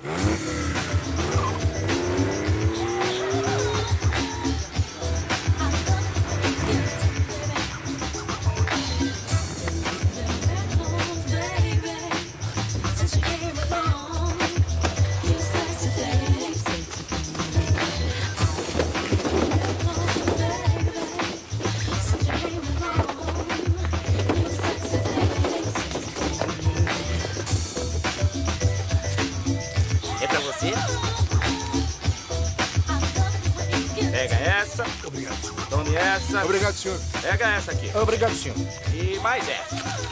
Obrigado, senhor. Pega essa aqui. Obrigado, senhor. E mais essa.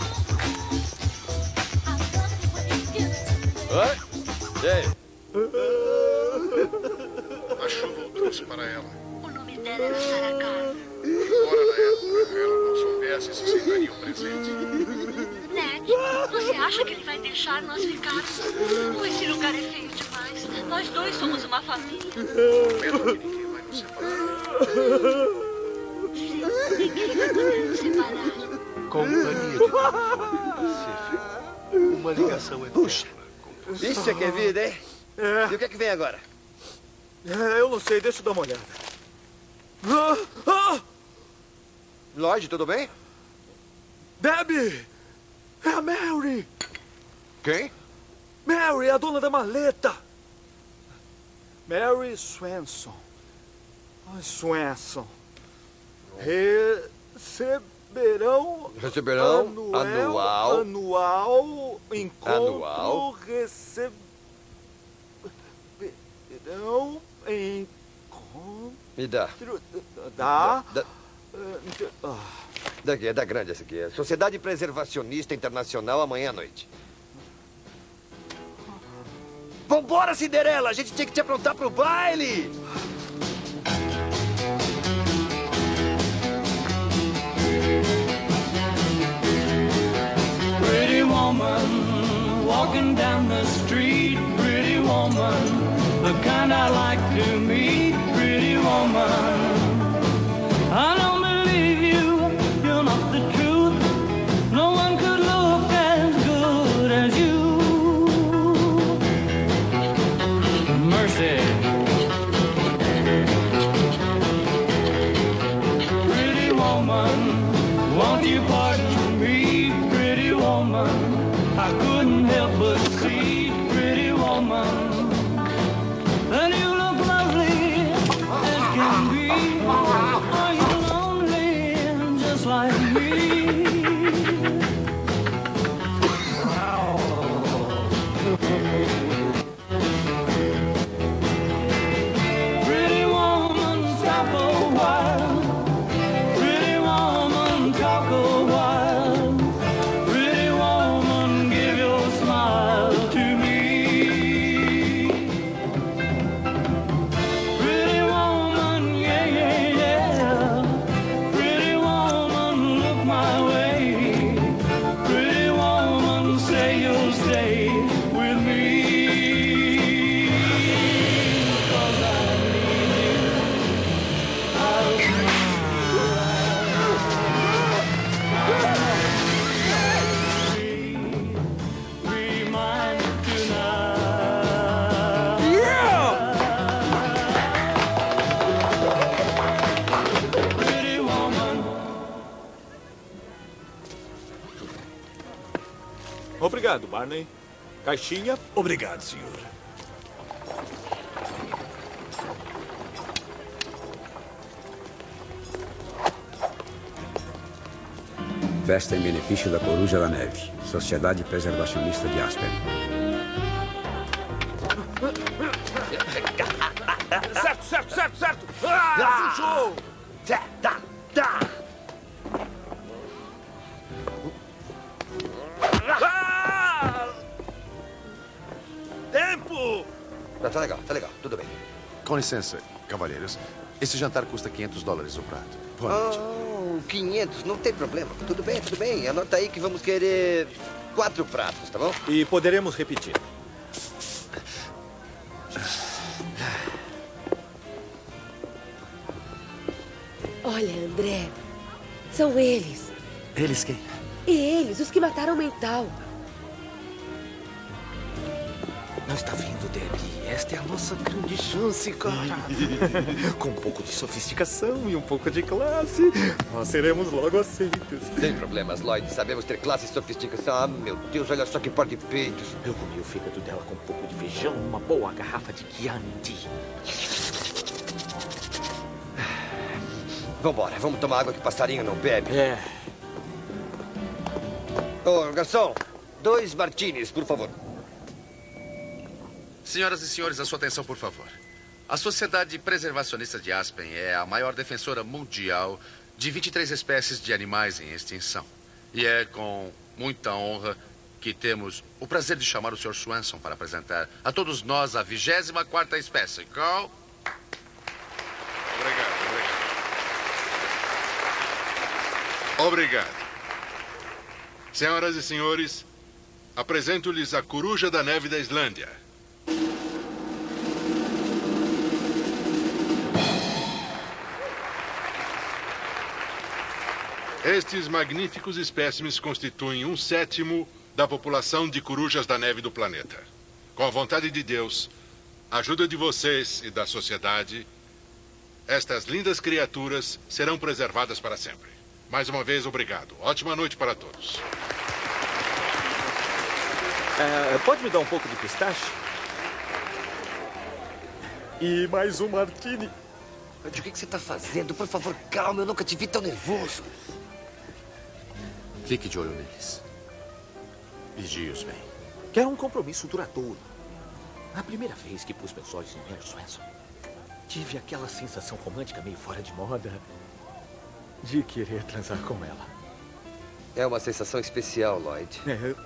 A chuva o trouxe para ela. O nome dela era Sarah Connor. Embora na época ela não soubesse se aceitaria um presente. Ned, você acha que ele vai deixar nós ficarmos? Esse lugar é feio demais. Nós dois somos uma família. Prometo que ninguém vai nos separar. Ninguém vai poder nos separar. Companhia de Uma ligação eterna. Puxa, isso é que é vida, hein? E o que é que vem agora? Eu não sei, deixa eu dar uma olhada. Lloyd, tudo bem? Debbie! É a Mary! Quem? Mary, a dona da maleta! Mary Swanson. Swanson. Receberão anual encontro. Receberão encontro. Me dá. Dá. Daqui, é da grande essa aqui. Sociedade Preservacionista Internacional, amanhã à noite. Vambora, Cinderela! A gente tinha que te aprontar pro baile! Pretty woman, walking down the street. Pretty woman, the kind I like to meet. Pretty woman, I don't believe you, you're not the truth. No one could look as good as you. Mercy. Pretty woman, won't you pardon me? Pretty woman, I couldn't help but see. Pretty woman, and you look lovely as can be. Are you lonely just like me? Pretty woman, stop a while. Pretty woman, talk a while. Pretty woman, give your smile to me. Pretty woman, yeah, yeah, yeah. Pretty woman, look my way. Pretty woman, say you'll stay with me. 'Cause I need you. I'll be mine tonight. Pretty woman. Obrigado, Barney. Caixinha. Obrigado, senhor. Festa em benefício da Coruja da Neve. Sociedade Preservacionista de Aspen. Certo! Show! Tá! Tempo! Tá legal, tudo bem. Com licença, cavalheiros. Esse jantar custa $500 o prato. Boa noite. 500, não tem problema. Tudo bem. Anota aí que vamos querer 4 pratos, tá bom? E poderemos repetir. Olha, André, são eles. Eles quem? Eles, os que mataram o Mental. Não está vendo, Debbie? Esta é a nossa grande chance, cara. Com um pouco de sofisticação e um pouco de classe, nós seremos logo aceitos. Sem problemas, Lloyd. Sabemos ter classe e sofisticação. Ah, meu Deus, olha só que par de peitos. Eu comi o fígado dela com um pouco de feijão, uma boa garrafa de Chianti. Vambora, vamos tomar água que passarinho não bebe. É. Ô, garçom, 2 martinis, por favor. Senhoras e senhores, a sua atenção, por favor. A Sociedade Preservacionista de Aspen é a maior defensora mundial de 23 espécies de animais em extinção. E é com muita honra que temos o prazer de chamar o Sr. Swanson para apresentar a todos nós a 24ª espécie. Qual? Obrigado. Senhoras e senhores, apresento-lhes a Coruja da Neve da Islândia. Estes magníficos espécimes constituem 1/7 da população de corujas da neve do planeta. Com a vontade de Deus, a ajuda de vocês e da sociedade, estas lindas criaturas serão preservadas para sempre. Mais uma vez, obrigado. Ótima noite para todos. Pode me dar um pouco de pistache? E mais um martini. O que você está fazendo? Por favor, calma. Eu nunca te vi tão nervoso. Fique de olho neles. Vigie-os bem. Quero um compromisso duradouro. A primeira vez que pus meus olhos em Mary Swenson, tive aquela sensação romântica meio fora de moda de querer transar com ela. É uma sensação especial, Lloyd.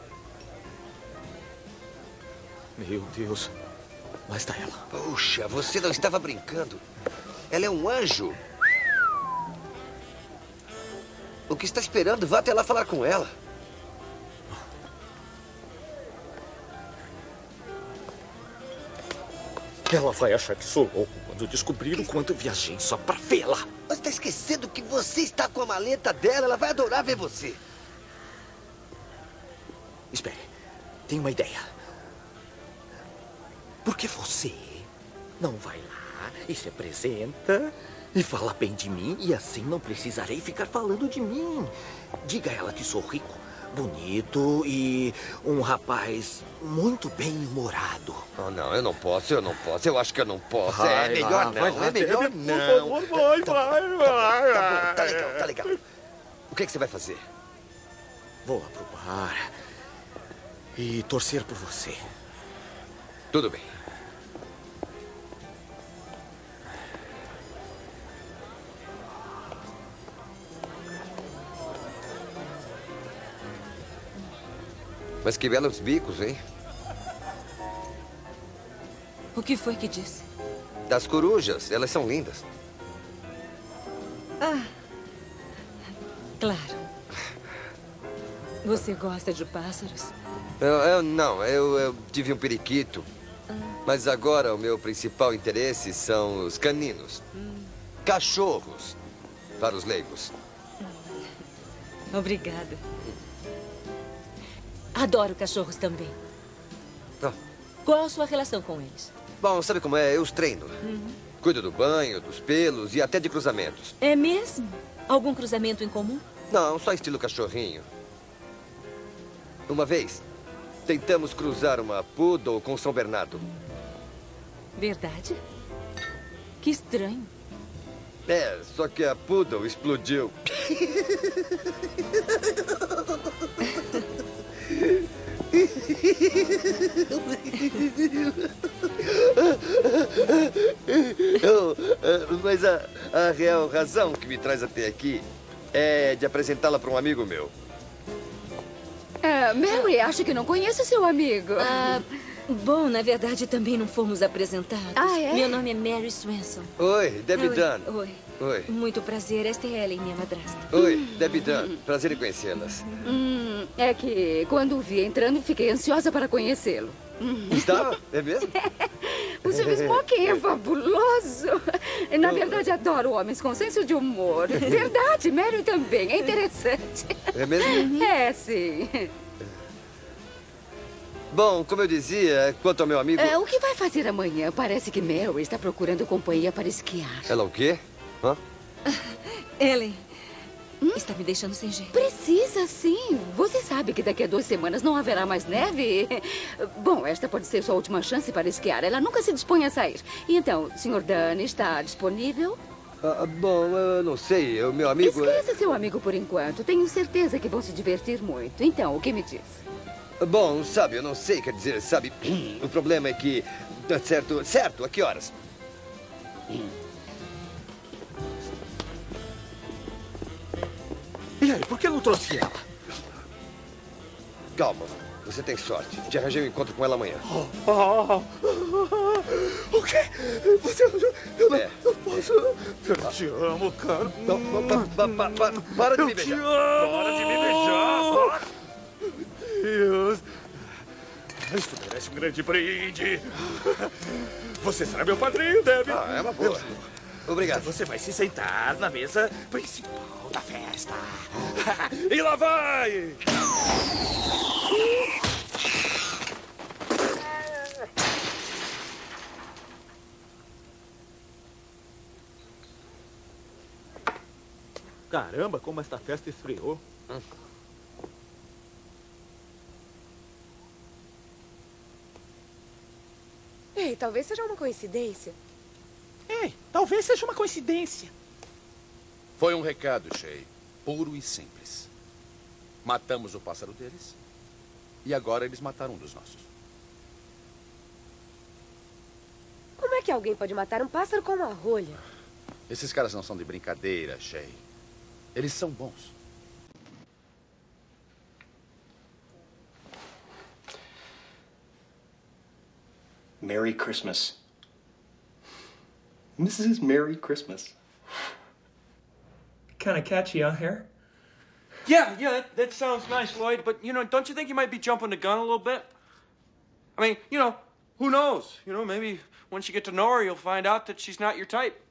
Meu Deus. Lá está ela. Puxa, você não estava brincando. Ela é um anjo. O que está esperando? Vá até lá falar com ela. Ela vai achar que sou louco quando descobrir o quanto eu viajei só pra vê-la. Você está esquecendo que você está com a maleta dela. Ela vai adorar ver você. Espere. Tenho uma ideia. Por que você não vai lá e se apresenta e fala bem de mim e assim não precisarei ficar falando de mim? Diga a ela que sou rico, bonito e um rapaz muito bem-humorado. Oh, não, eu não posso. Eu acho que eu não posso. Vai É melhor lá, não, vai lá, é melhor Debbie, não. por favor, vai. Tá bom, tá legal. O que você vai fazer? Vou lá pro bar e torcer por você. Tudo bem. Mas que belos bicos, hein? O que foi que disse? Das corujas, elas são lindas. Ah, claro. Você gosta de pássaros? Eu tive um periquito. Mas agora o meu principal interesse são os caninos. Cachorros, para os leigos. Obrigada. Adoro cachorros também. Ah. Qual a sua relação com eles? Bom, sabe como é? Eu os treino. Cuido do banho, dos pelos e até de cruzamentos. É mesmo? Algum cruzamento em comum? Não, só estilo cachorrinho. Uma vez, tentamos cruzar uma poodle com São Bernardo. Verdade? Que estranho. É, só que a poodle explodiu. Mas a real razão que me traz até aqui é de apresentá-la para um amigo meu. Mary acha que não conhece seu amigo. Bom, na verdade, também não fomos apresentados. É? Meu nome é Mary Swenson. Oi, Debbie Dunn. Oi. Muito prazer. Esta é Ellen, minha madrasta. Oi, Debbie Dunn. Prazer em conhecê-las. É que quando o vi entrando, fiquei ansiosa para conhecê-lo. Está? É mesmo? O seu smoking é fabuloso. Na verdade, adoro homens com senso de humor. Verdade, Mary também. É interessante. É mesmo? É, sim. Bom, como eu dizia, quanto ao meu amigo... O que vai fazer amanhã? Parece que Mary está procurando companhia para esquiar. Ela o quê? Hã? Ellen, está me deixando sem jeito. Precisa, sim. Você sabe que daqui a 2 semanas não haverá mais neve? Bom, esta pode ser sua última chance para esquiar. Ela nunca se dispõe a sair. E então, Sr. Dunn está disponível? Bom, eu não sei. O meu amigo... Esqueça seu amigo por enquanto. Tenho certeza que vão se divertir muito. Então, o que me diz? Bom, sabe, eu não sei, quer dizer, sabe, o problema é que... Certo, a que horas? E aí, por que não trouxe ela? Calma, você tem sorte. Te arranjei um encontro com ela amanhã. O quê? Você... Eu não posso... Eu te amo, cara. Para de me beijar. Para de me beijar. Deus. Isto merece um grande brinde. Você será meu padrinho, Debbie. É uma boa. Obrigado. Você vai se sentar na mesa principal da festa. E lá vai! Caramba, como esta festa esfriou. Ei, talvez seja uma coincidência. Ei, talvez seja uma coincidência. Foi um recado, Shay. Puro e simples. Matamos o pássaro deles. E agora eles mataram um dos nossos. Como é que alguém pode matar um pássaro com uma rolha? Esses caras não são de brincadeira, Shay. Eles são bons. Merry Christmas. Mrs. Merry Christmas. Kind of catchy, huh, Hair? Yeah, that sounds nice, Lloyd, but, don't you think you might be jumping the gun a little bit? I mean, who knows? Maybe once you get to know her, you'll find out that she's not your type.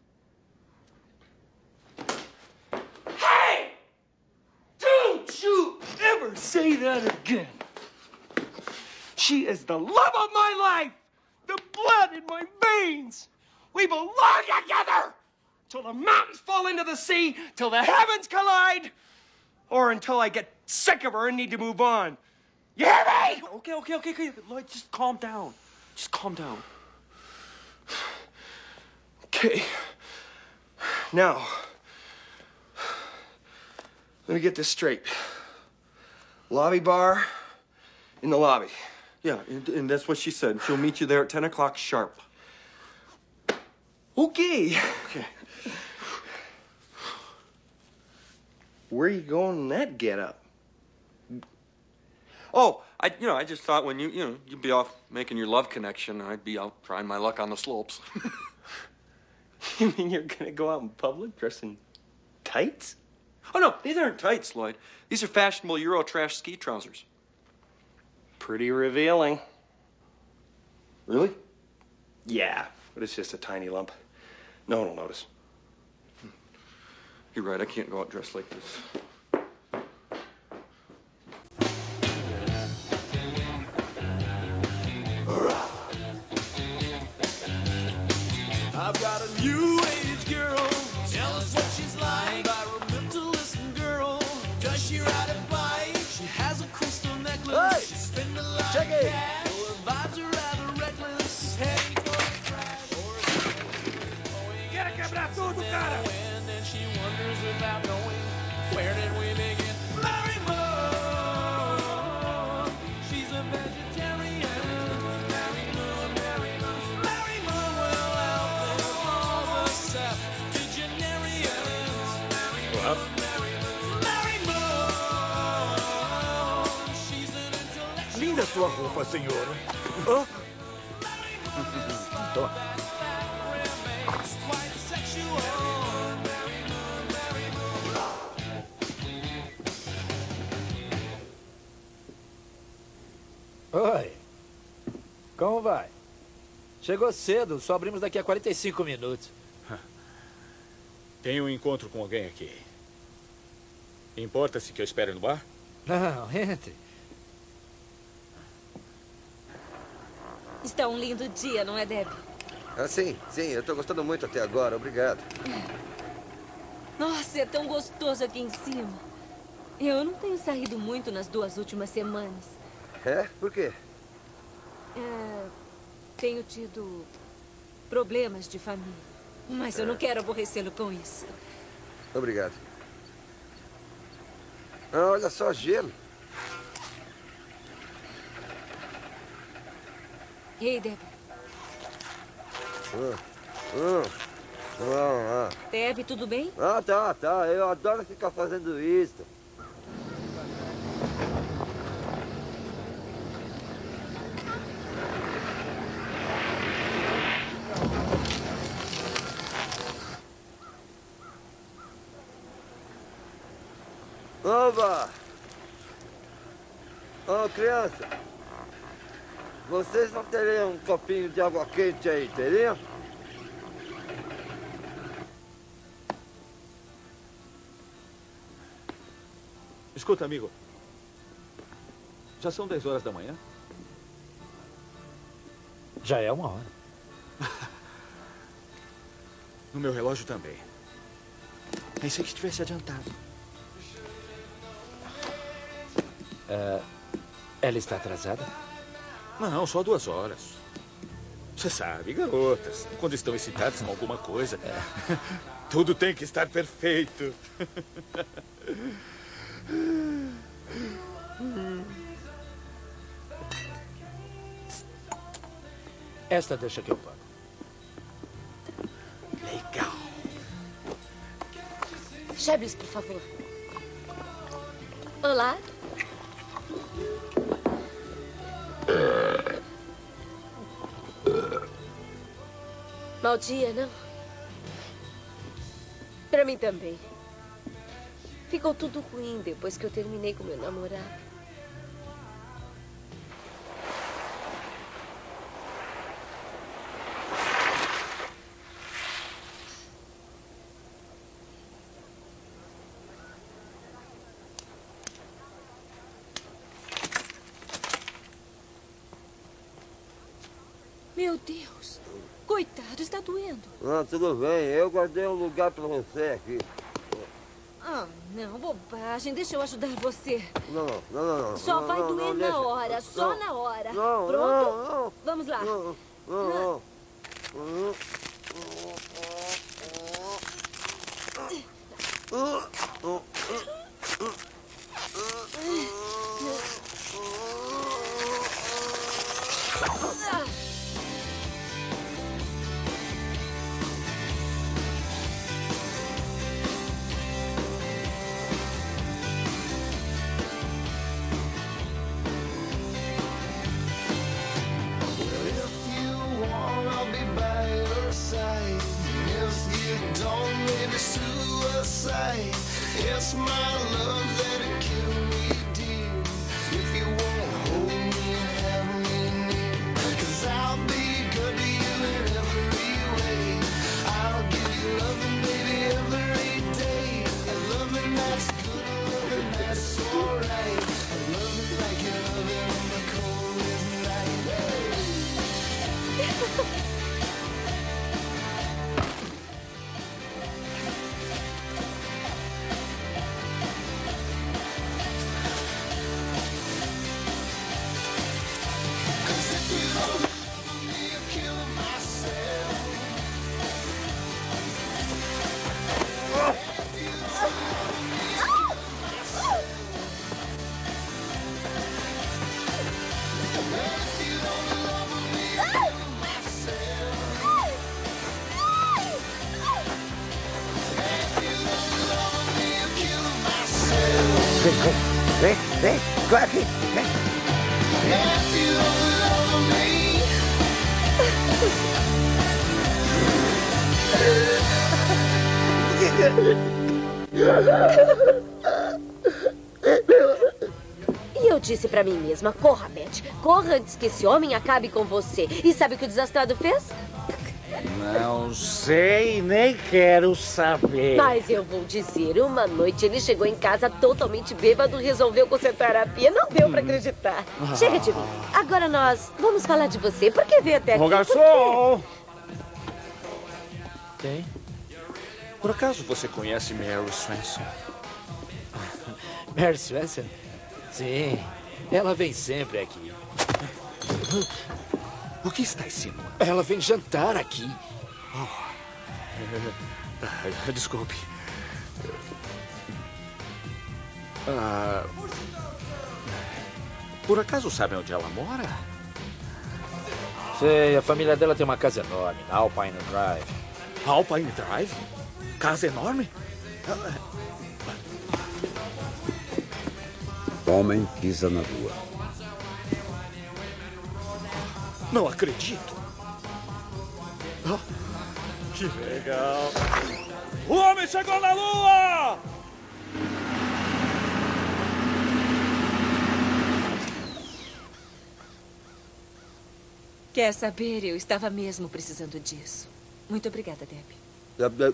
Hey! Don't you ever say that again. She is the love of my life, the blood in my veins. We belong together till the mountains fall into the sea, till the heavens collide, or until I get sick of her and need to move on. You hear me? Okay. Lloyd, just calm down. Just calm down. Okay. Now, let me get this straight. Lobby bar in the lobby. Yeah, and that's what she said. She'll meet you there at 10 o'clock sharp. Okay. Where are you going in that getup? Oh, I just thought when you'd be off making your love connection, I'd be out trying my luck on the slopes. You mean you're gonna go out in public dressed in tights? Oh, no, these aren't tights, Lloyd. These are fashionable Euro trash ski trousers. Pretty revealing. Really? Yeah, but it's just a tiny lump. No one will notice. You're right, I can't go out dressed like this. I've got a new age girl. Tell us what she's like. Environmentalist girl. Does she ride a bike? She has a crystal necklace. Hey! She spend a lot Check of it. cash. Her vibes are rather reckless. Heading for a crash. Quero quebrar tudo, cara! And she wonders without knowing, where did we begin? Mary Moon. She's a vegetarian. Mary Moon. Mary Moon will outlive all the septuagenarians. Mary Moon. She's an intellectual. Linda sua roupa, senhor. Toma. Quite sexual. Oi. Como vai? Chegou cedo, só abrimos daqui a 45 minutos. Tenho um encontro com alguém aqui. Importa-se que eu espere no bar? Não, entre. Está um lindo dia, não é, Debbie? Ah, sim, eu tô gostando muito até agora, obrigado. Nossa, é tão gostoso aqui em cima. Eu não tenho saído muito nas 2 últimas semanas. É? Por quê? Tenho tido problemas de família. Mas eu não quero aborrecê-lo com isso. Obrigado. Ah, olha só, gelo. Ei, Debbie. Debbie, tudo bem? Ah, tá. Eu adoro ficar fazendo isso. Oba! Ô, criança. Vocês não teriam um copinho de água quente aí, teriam? Escuta, amigo. Já são 10 horas da manhã? Já é 1h. No meu relógio também. Pensei que estivesse adiantado. Ela está atrasada? Não, só 2 horas. Você sabe, garotas, quando estão excitadas com alguma coisa, tudo tem que estar perfeito. Esta deixa que eu pago. Legal. Chebres, por favor. Olá. Mau dia, não? Pra mim também. Ficou tudo ruim depois que eu terminei com meu namorado. Meu Deus. Coitado, está doendo. Ah, tudo bem. Eu guardei um lugar pra você aqui. Ah, não, bobagem. Deixa eu ajudar você. Não. Só não, vai não, doer não, na deixa. hora, só Não. na hora. Não, Pronto? não. Vamos lá. Não. It's my love that'll kill me, dear. If you won't hold me and have me near, 'cause I'll be good to you in every way. I'll give you loving, baby, every day. A loving that's good, a loving that's alright. A loving like you love it on the coldest night. Vem, corre aqui, vem. E eu disse pra mim mesma, corra, Beth. Corra antes que esse homem acabe com você. E sabe o que o desastrado fez? Não sei, nem quero saber. Mas eu vou dizer, uma noite ele chegou em casa totalmente bêbado, resolveu consertar a pia. Não deu pra acreditar. Chega de mim. Agora nós vamos falar de você. Por que veio até aqui? Ô, garçom! Quem? Por acaso você conhece Mary Swenson? Mary Swenson? Sim, ela vem sempre aqui. O que está insinuando? Ela vem jantar aqui. Desculpe. Por acaso sabe onde ela mora? Sei, a família dela tem uma casa enorme na Alpine Drive. Alpine Drive? Casa enorme? Homem pisa na lua. Não acredito. Que legal. O homem chegou na lua! Quer saber? Eu estava mesmo precisando disso. Muito obrigada, Debbie.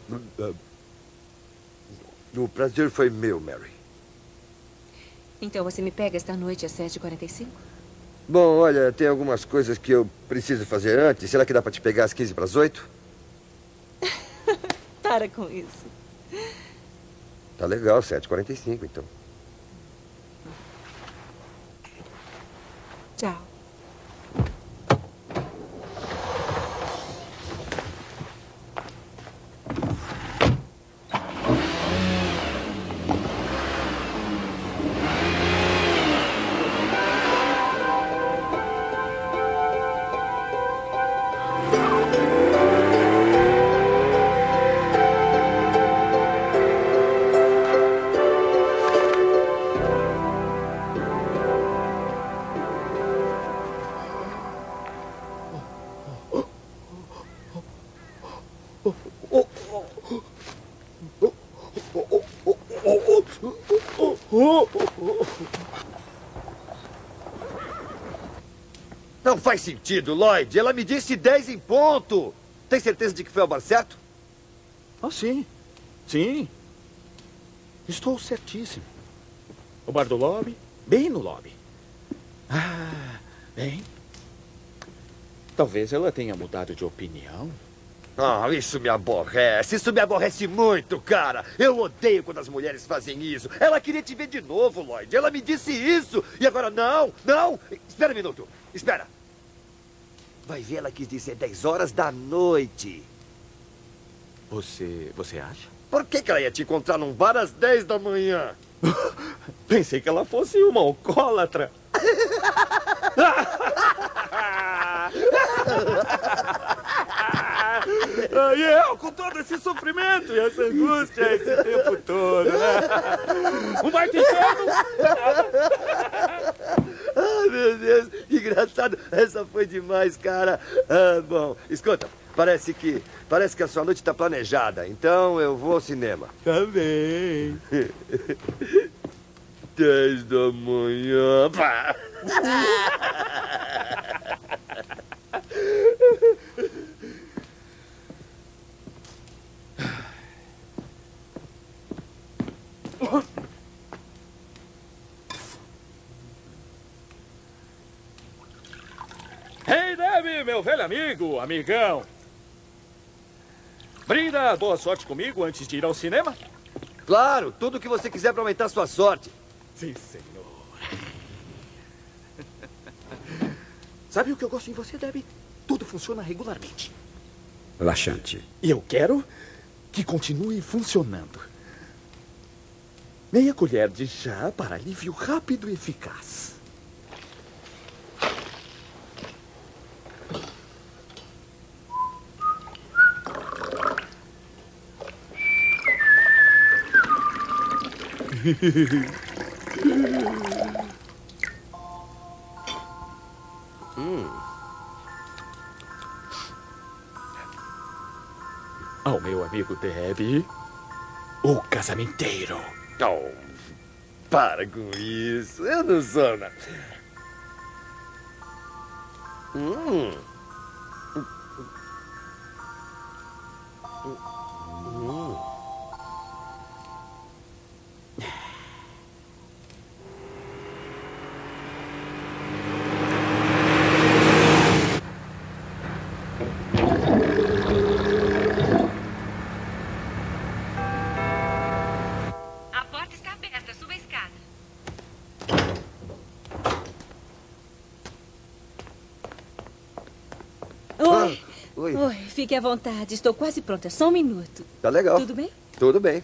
O prazer foi meu, Mary. Então você me pega esta noite às 7h45? Bom, olha, tem algumas coisas que eu preciso fazer antes. Será que dá pra te pegar às 7:45? Para com isso. Tá legal, 7h45, então. Tchau. Não faz sentido, Lloyd. Ela me disse 10 em ponto. Tem certeza de que foi ao bar certo? Ah, sim. Sim. Estou certíssimo. O bar do lobby, bem no lobby. Ah, bem. Talvez ela tenha mudado de opinião. Ah, isso me aborrece. Isso me aborrece muito, cara. Eu odeio quando as mulheres fazem isso. Ela queria te ver de novo, Lloyd. Ela me disse isso. E agora não, não. Espera um minuto. Espera. Vai ver, ela quis dizer 10 horas da noite. Você acha? Por que ela ia te encontrar num bar às 10 da manhã? Pensei que ela fosse uma alcoólatra. E eu, com todo esse sofrimento e essa angústia esse tempo todo, né? Um baita inferno! Ah, meu Deus, que engraçado. Essa foi demais, cara. Ah, bom, escuta, parece que a sua noite está planejada. Então eu vou ao cinema. Tá bem. 10 da manhã. Pá. Hey, Debbie, meu velho amigo, amigão. Brinda boa sorte comigo antes de ir ao cinema? Claro, tudo o que você quiser para aumentar sua sorte. Sim, senhor. Sabe o que eu gosto em você, Debbie? Tudo funciona regularmente. Laxante. E eu quero que continue funcionando. Meia colher de chá para alívio rápido e eficaz. Ao meu amigo Debbie, o casamenteiro. Oh, para com isso. Eu não sou nada. Oi, fique à vontade. Estou quase pronta. Só um minuto. Tá legal. Tudo bem? Tudo bem.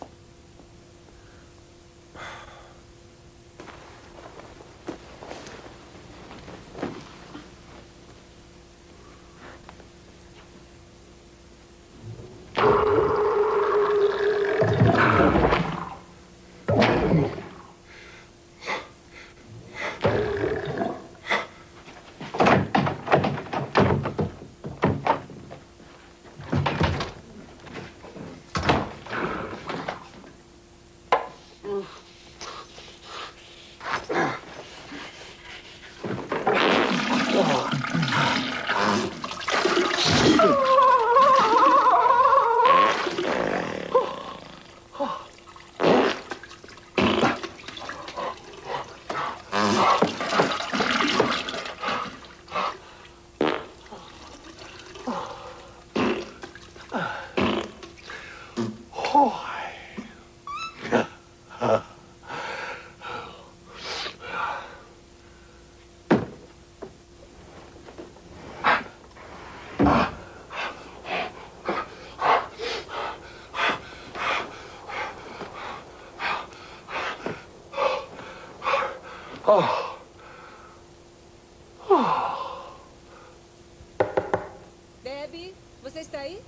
Debbie, você está aí?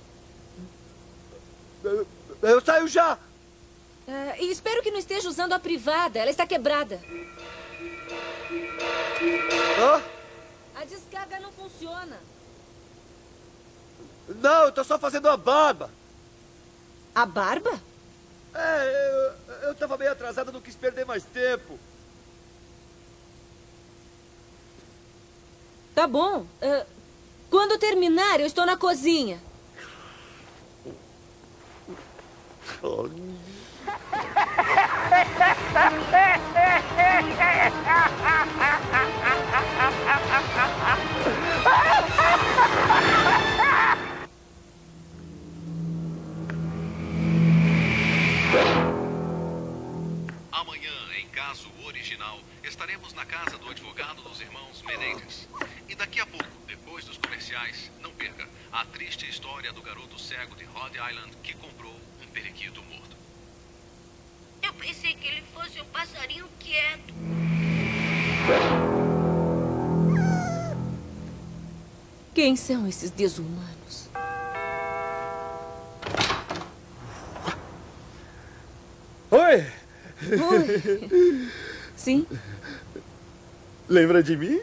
Eu saio já! E espero que não esteja usando a privada. Ela está quebrada. A descarga não funciona. Não, eu tô só fazendo a barba. A barba? Eu tava meio atrasado, não quis perder mais tempo. Tá bom. Quando terminar, eu estou na cozinha. Amanhã, em caso original, estaremos na casa do advogado dos irmãos Menendez. E daqui a pouco, depois dos comerciais, não perca a triste história do garoto cego de Rhode Island que comprou um periquito morto. Eu pensei que ele fosse um passarinho quieto. Quem são esses desumanos? Oi! Oi. Sim? Lembra de mim?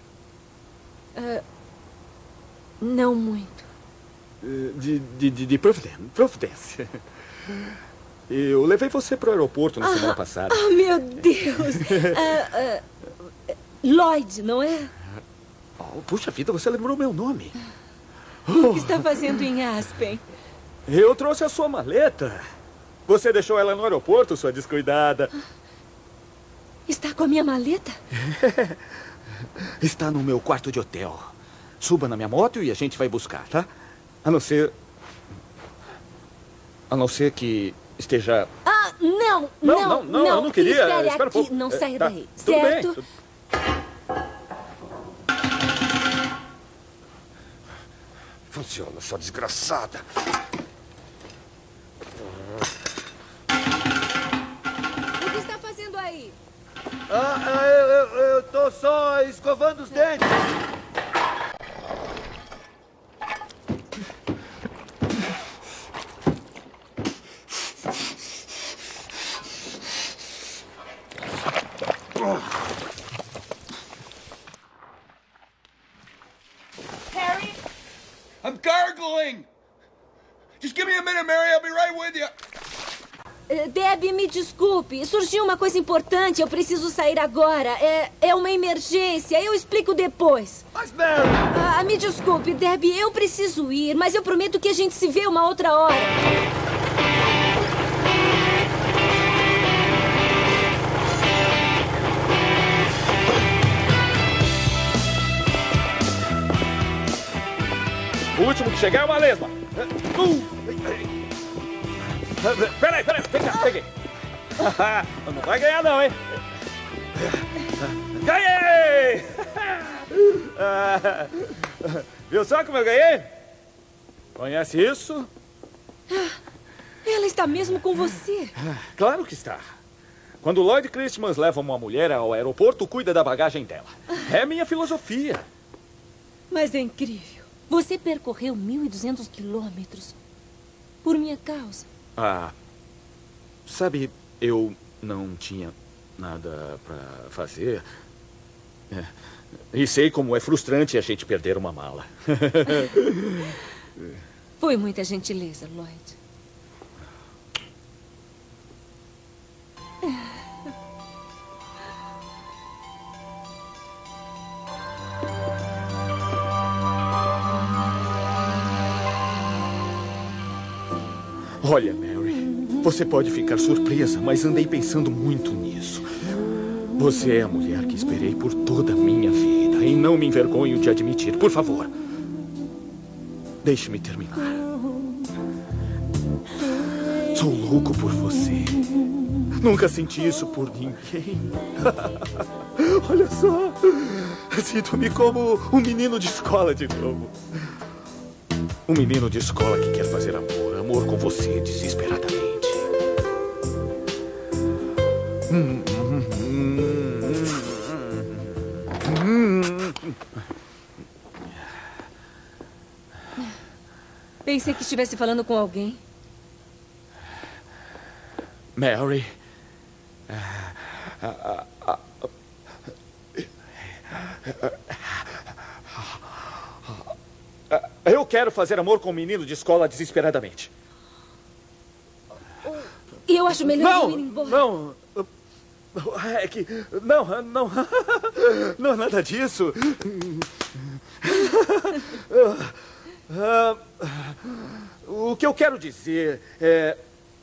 Não muito. De Providence. Eu levei você pro aeroporto na semana passada. Oh, meu Deus! Lloyd, não é? Oh, puxa vida, você lembrou meu nome. O que está fazendo em Aspen? Eu trouxe a sua maleta. Você deixou ela no aeroporto, sua descuidada. Está com a minha maleta? Está no meu quarto de hotel. Suba na minha moto e a gente vai buscar, tá? A não ser que esteja... Não, eu não queria. Espere Espera aqui, um pouco. não saia Tá, daí, tudo certo? bem. Funciona, sua desgraçada. O que está fazendo aí? Eu tô só escovando os dentes. Harry? I'm gargling! Just give me a minute, Mary. I'll be right with you. Debbie, me desculpe. Surgiu uma coisa importante. Eu preciso sair agora. É uma emergência. Eu explico depois. Mas, Mary... me desculpe, Debbie. Eu preciso ir, mas eu prometo que a gente se vê uma outra hora. O último que chegar é uma lesma. Peraí, vem cá, peguei. Não vai ganhar não, hein? Ganhei! Viu só como eu ganhei? Conhece isso? Ela está mesmo com você. Claro que está. Quando Lloyd Christmas leva uma mulher ao aeroporto, cuida da bagagem dela. É minha filosofia. Mas é incrível. Você percorreu 1.200 quilômetros por minha causa. Sabe, eu não tinha nada pra fazer. E sei como é frustrante a gente perder uma mala. Foi muita gentileza, Lloyd. Olha, Mary, você pode ficar surpresa, mas andei pensando muito nisso. Você é a mulher que esperei por toda a minha vida e não me envergonho de admitir. Por favor, deixe-me terminar. Sou louco por você. Nunca senti isso por ninguém. Olha só. Sinto-me como um menino de escola de novo. Um menino de escola que quer fazer amor. Amor com você desesperadamente. Pensei que estivesse falando com alguém. Mary. Eu quero fazer amor com um menino de escola desesperadamente. Eu acho melhor eu ir embora. Não. É que... Não. Não é nada disso. O que eu quero dizer é...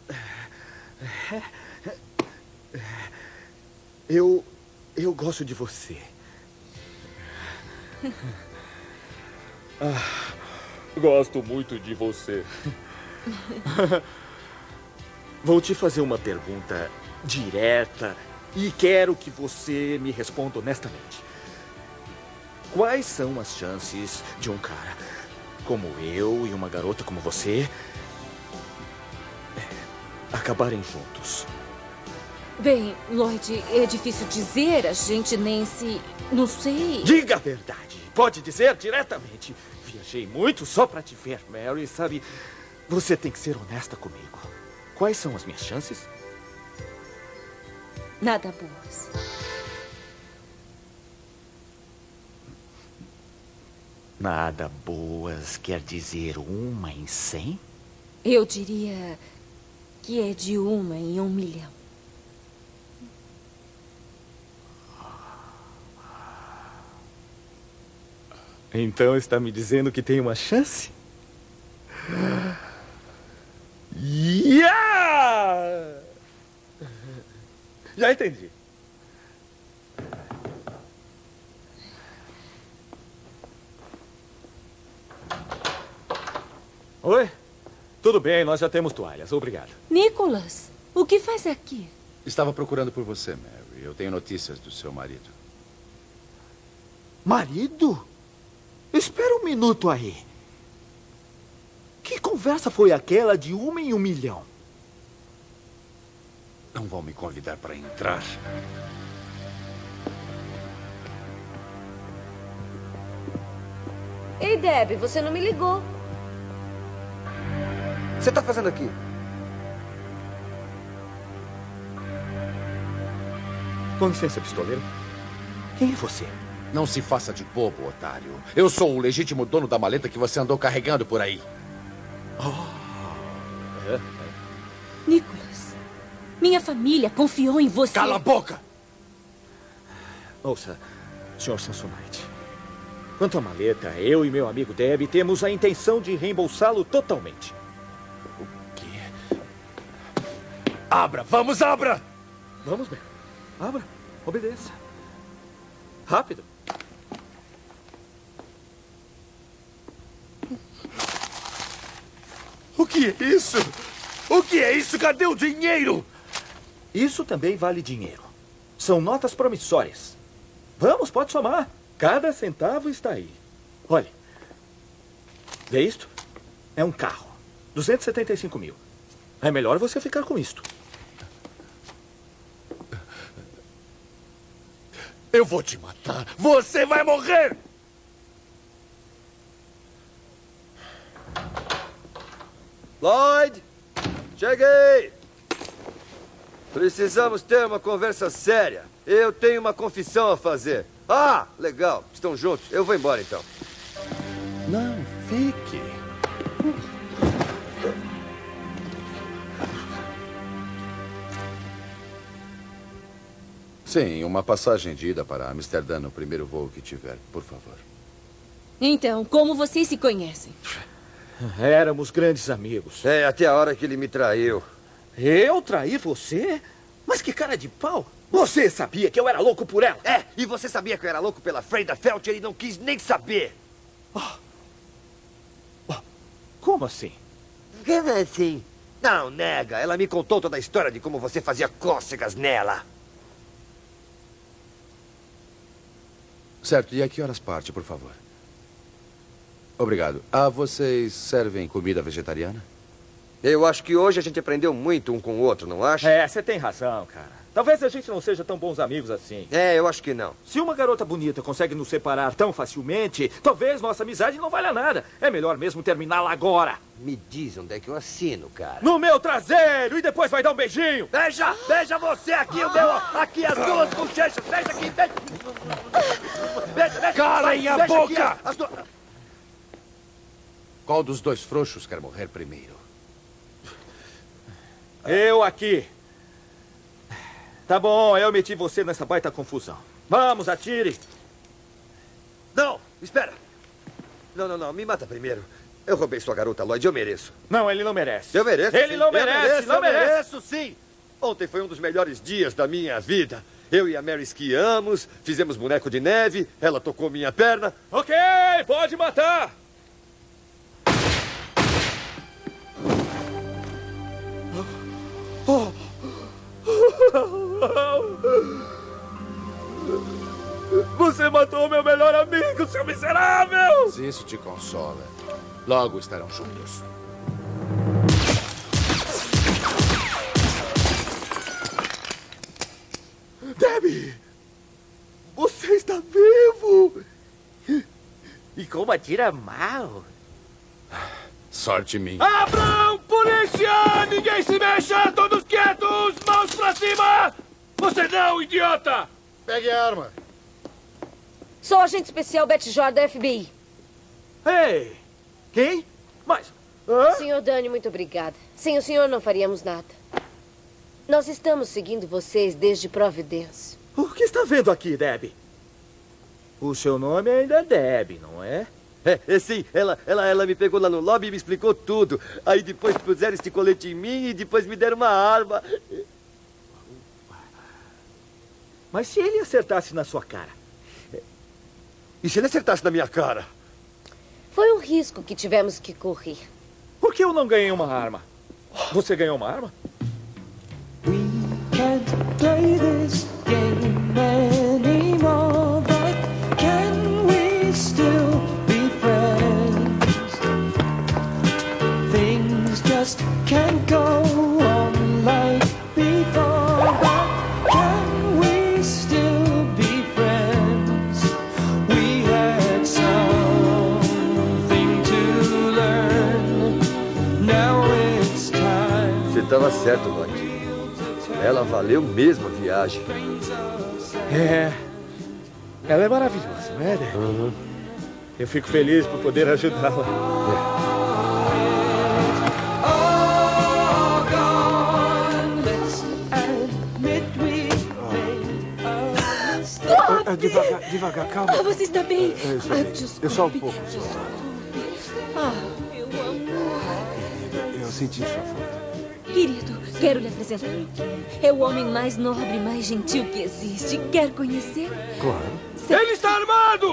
Eu gosto de você. Gosto muito de você. Vou te fazer uma pergunta direta e quero que você me responda honestamente. Quais são as chances de um cara como eu e uma garota como você acabarem juntos? Bem, Lloyd, é difícil dizer. A gente nem se... Não sei. Diga a verdade. Pode dizer diretamente. Viajei muito só pra te ver, Mary. Sabe, você tem que ser honesta comigo. Quais são as minhas chances? Nada boas. Nada boas quer dizer 1 em 100? Eu diria que é de 1 em 1 milhão. Então está me dizendo que tem uma chance? Yeah! Já entendi. Oi? Tudo bem, nós já temos toalhas. Obrigado. Nicholas, o que faz aqui? Estava procurando por você, Mary. Eu tenho notícias do seu marido. Marido? Espera um minuto aí. Que conversa foi aquela de 1 em 1 milhão? Não vão me convidar para entrar. Ei, Debbie, você não me ligou. O que você está fazendo aqui? Com licença, pistoleiro. Quem é você? Não se faça de bobo, otário. Eu sou o legítimo dono da maleta que você andou carregando por aí. Nicholas, minha família confiou em você. Cala a boca! Ouça, Sr. Samsonite. Quanto à maleta, eu e meu amigo Deb temos a intenção de reembolsá-lo totalmente. O quê? Abra! Vamos, abra! Vamos, bem. Abra. Obedeça. Rápido. O que é isso? O que é isso? Cadê o dinheiro? Isso também vale dinheiro. São notas promissórias. Vamos, pode somar. Cada centavo está aí. Olhe. Vê isto? É um carro. 275 mil. É melhor você ficar com isto. Eu vou te matar. Você vai morrer! Lloyd! Cheguei! Precisamos ter uma conversa séria. Eu tenho uma confissão a fazer. Ah, legal. Estão juntos. Eu vou embora, então. Não, fique. Sim, uma passagem de ida para Amsterdã no primeiro voo que tiver, por favor. Então, como vocês se conhecem? Éramos grandes amigos. É, até a hora que ele me traiu. Eu traí você? Mas que cara de pau. Você sabia que eu era louco por ela? É, e você sabia que eu era louco pela Freda Felcher e não quis nem saber. Como assim? Como assim? Não, nega. Ela me contou toda a história de como você fazia cócegas nela. Certo, e a que horas parte, por favor? Obrigado. Vocês servem comida vegetariana? Eu acho que hoje a gente aprendeu muito um com o outro, não acha? É, você tem razão, cara. Talvez a gente não seja tão bons amigos assim. É, eu acho que não. Se uma garota bonita consegue nos separar tão facilmente, talvez nossa amizade não valha nada. É melhor mesmo terminá-la agora. Me diz onde é que eu assino, cara. No meu traseiro e depois vai dar um beijinho. Beija você aqui, o meu, aqui as duas bochechas. Beija aqui, beija. Beija. Calem a boca! Aqui, as duas... Qual dos dois frouxos quer morrer primeiro? Eu aqui. Tá bom, eu meti você nessa baita confusão. Vamos, atire. Não, espera. Não, me mata primeiro. Eu roubei sua garota, Lloyd, eu mereço. Não, ele não merece. Eu mereço, Ele sim. não merece, Eu mereço, sim. Ontem foi um dos melhores dias da minha vida. Eu e a Mary esquiamos, fizemos boneco de neve, ela tocou minha perna. Ok, pode matar. Você matou meu melhor amigo, seu miserável! Se isso te consola, logo estarão juntos. Debbie! Você está vivo! E como atira mal! Sorte minha. Abram! Polícia! Ninguém se mexa! Todos quietos! Mãos pra cima! Você não, idiota! Pegue a arma. Sou agente especial Betty Jordan da FBI. Ei! Quem? Mas... Senhor Dani, muito obrigada. Sem o senhor não faríamos nada. Nós estamos seguindo vocês desde Providence. O que está vendo aqui, Debbie? O seu nome ainda é Debbie, não é? Sim, ela me pegou lá no lobby e me explicou tudo. Aí depois puseram este colete em mim e depois me deram uma arma. Mas se ele acertasse na sua cara? E se ele acertasse na minha cara? Foi um risco que tivemos que correr. Por que eu não ganhei uma arma? Você ganhou uma arma? Can't play this game anymore, but can we still be friends? Things just can't go on like before, but can we still be friends? We had something to learn. Now it's time. Você estava certo, Lloyd. Ela valeu mesmo a viagem. Ela é maravilhosa, não é, Debbie? Eu fico feliz por poder ajudá-la. Devagar, calma. Você está bem? Eu só um pouco. Meu amor. Eu senti sua falta. Querido, quero lhe apresentar. É o homem mais nobre e mais gentil que existe. Quer conhecer? Claro. Ele está armado!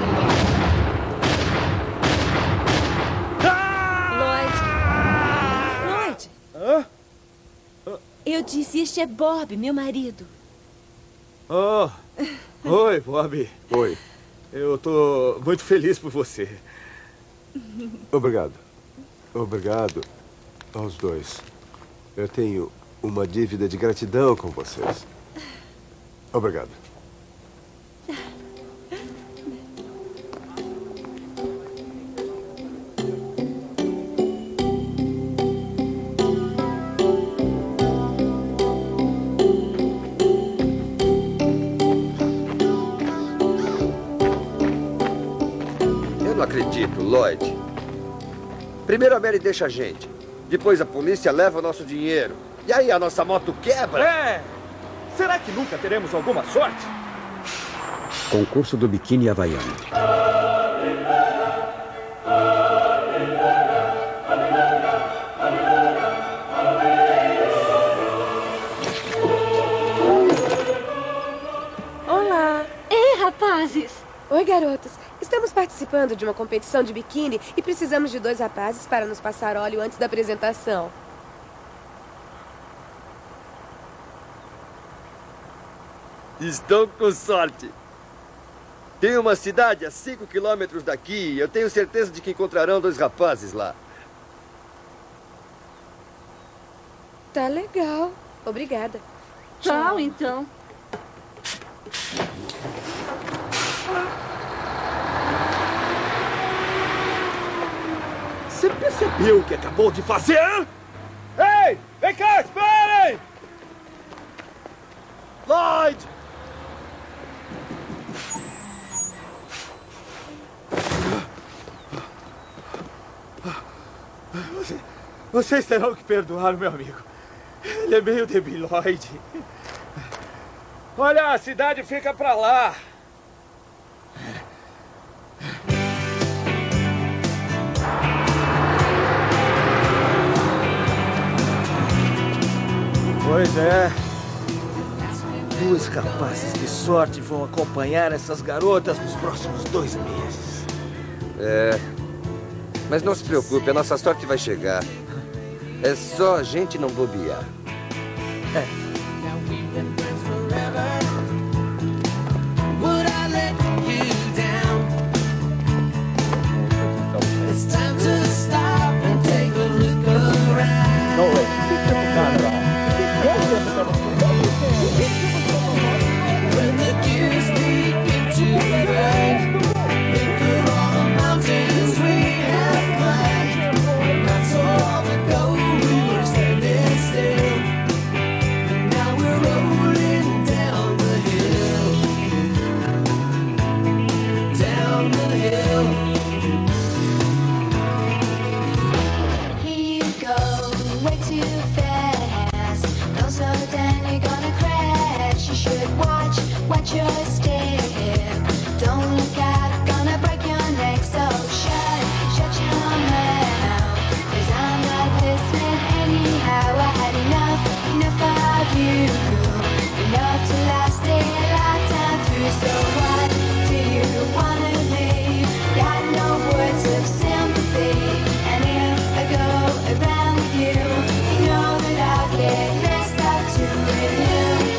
Lloyd. Eu disse, este é Bob, meu marido. Oh, oi, Bob. Oi. Eu tô muito feliz por você. Obrigado. Obrigado aos dois. Eu tenho uma dívida de gratidão com vocês. Obrigado. Eu não acredito, Lloyd. Primeiro a Mary deixa a gente. Depois a polícia leva o nosso dinheiro. E aí a nossa moto quebra. Será que nunca teremos alguma sorte? Concurso do biquíni havaiano. Olá. Ei, rapazes. Oi, garotos. Estamos participando de uma competição de biquíni e precisamos de 2 rapazes para nos passar óleo antes da apresentação. Estão com sorte. Tem uma cidade a 5 quilômetros daqui. Eu tenho certeza de que encontrarão 2 rapazes lá. Tá legal. Obrigada. Tchau, então. Você percebeu o que acabou de fazer? Ei! Vem cá, esperem! Lloyd! Vocês terão que perdoar o meu amigo. Ele é meio debilóide. Olha, a cidade fica pra lá. Pois é. 2 rapazes de sorte vão acompanhar essas garotas nos próximos 2 meses. É. Mas não se preocupe, a nossa sorte vai chegar. É só a gente não bobear. Would I let you down? It's time to stop and take a look around. No way. When the dews begin to burn, think of all the mountains we have climbed. Not so long ago we were standing still. Now we're rolling down the hill. Down the hill. Here you go, way too fast. Don't slow down, you're gonna crash. You should watch your step. Don't look out, gonna break your neck. So shut your mouth. 'Cause I'm not listening anyhow. I had enough of you. Enough to last a lifetime through. So what do you wanna be? Got no words of sympathy. And if I go around with you, you know that I'll get messed up too with you.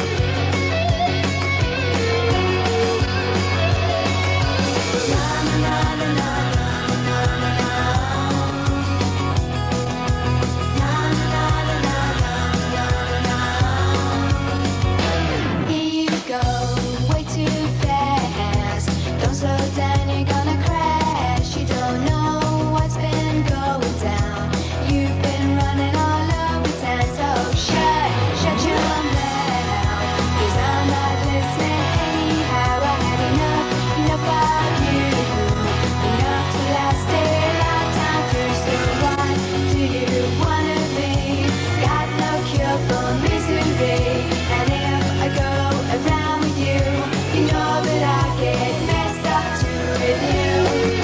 Here you go, way too fast. Don't slow down, you're gonna crash. You don't know what's been going down. You've been running all over town. So shut your mouth. 'Cause I'm not listening anyhow. I had enough of you. Enough to last a lifetime through. So what do you wanna be? Got no cure for misery. And if I go around with you, you know that I get messed up too with you.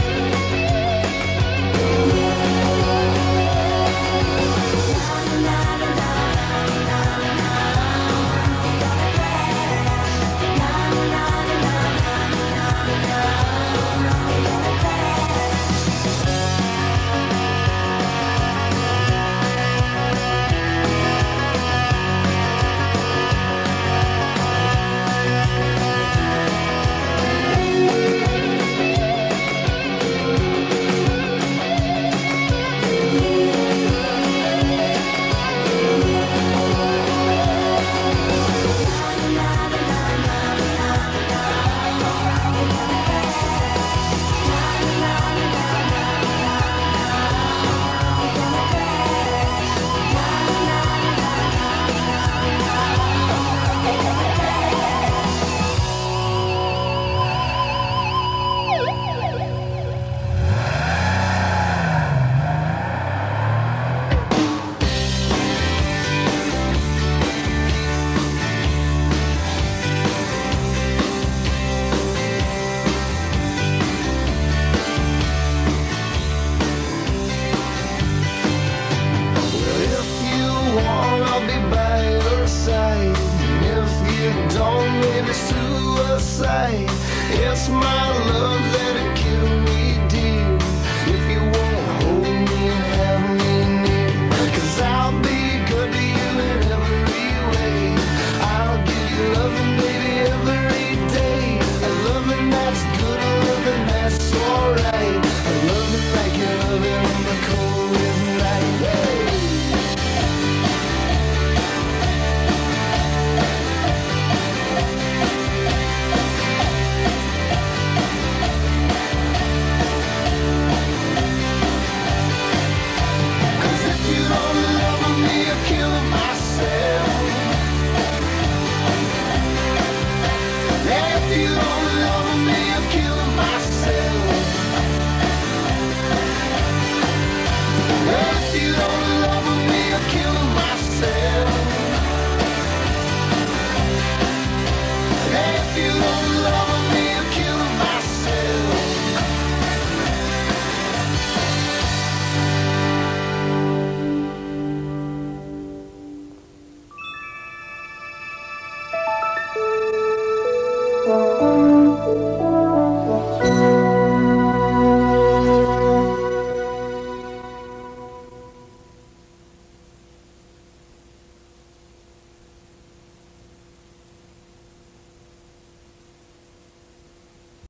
It's my love that'll kill me, dear. If you won't hold me and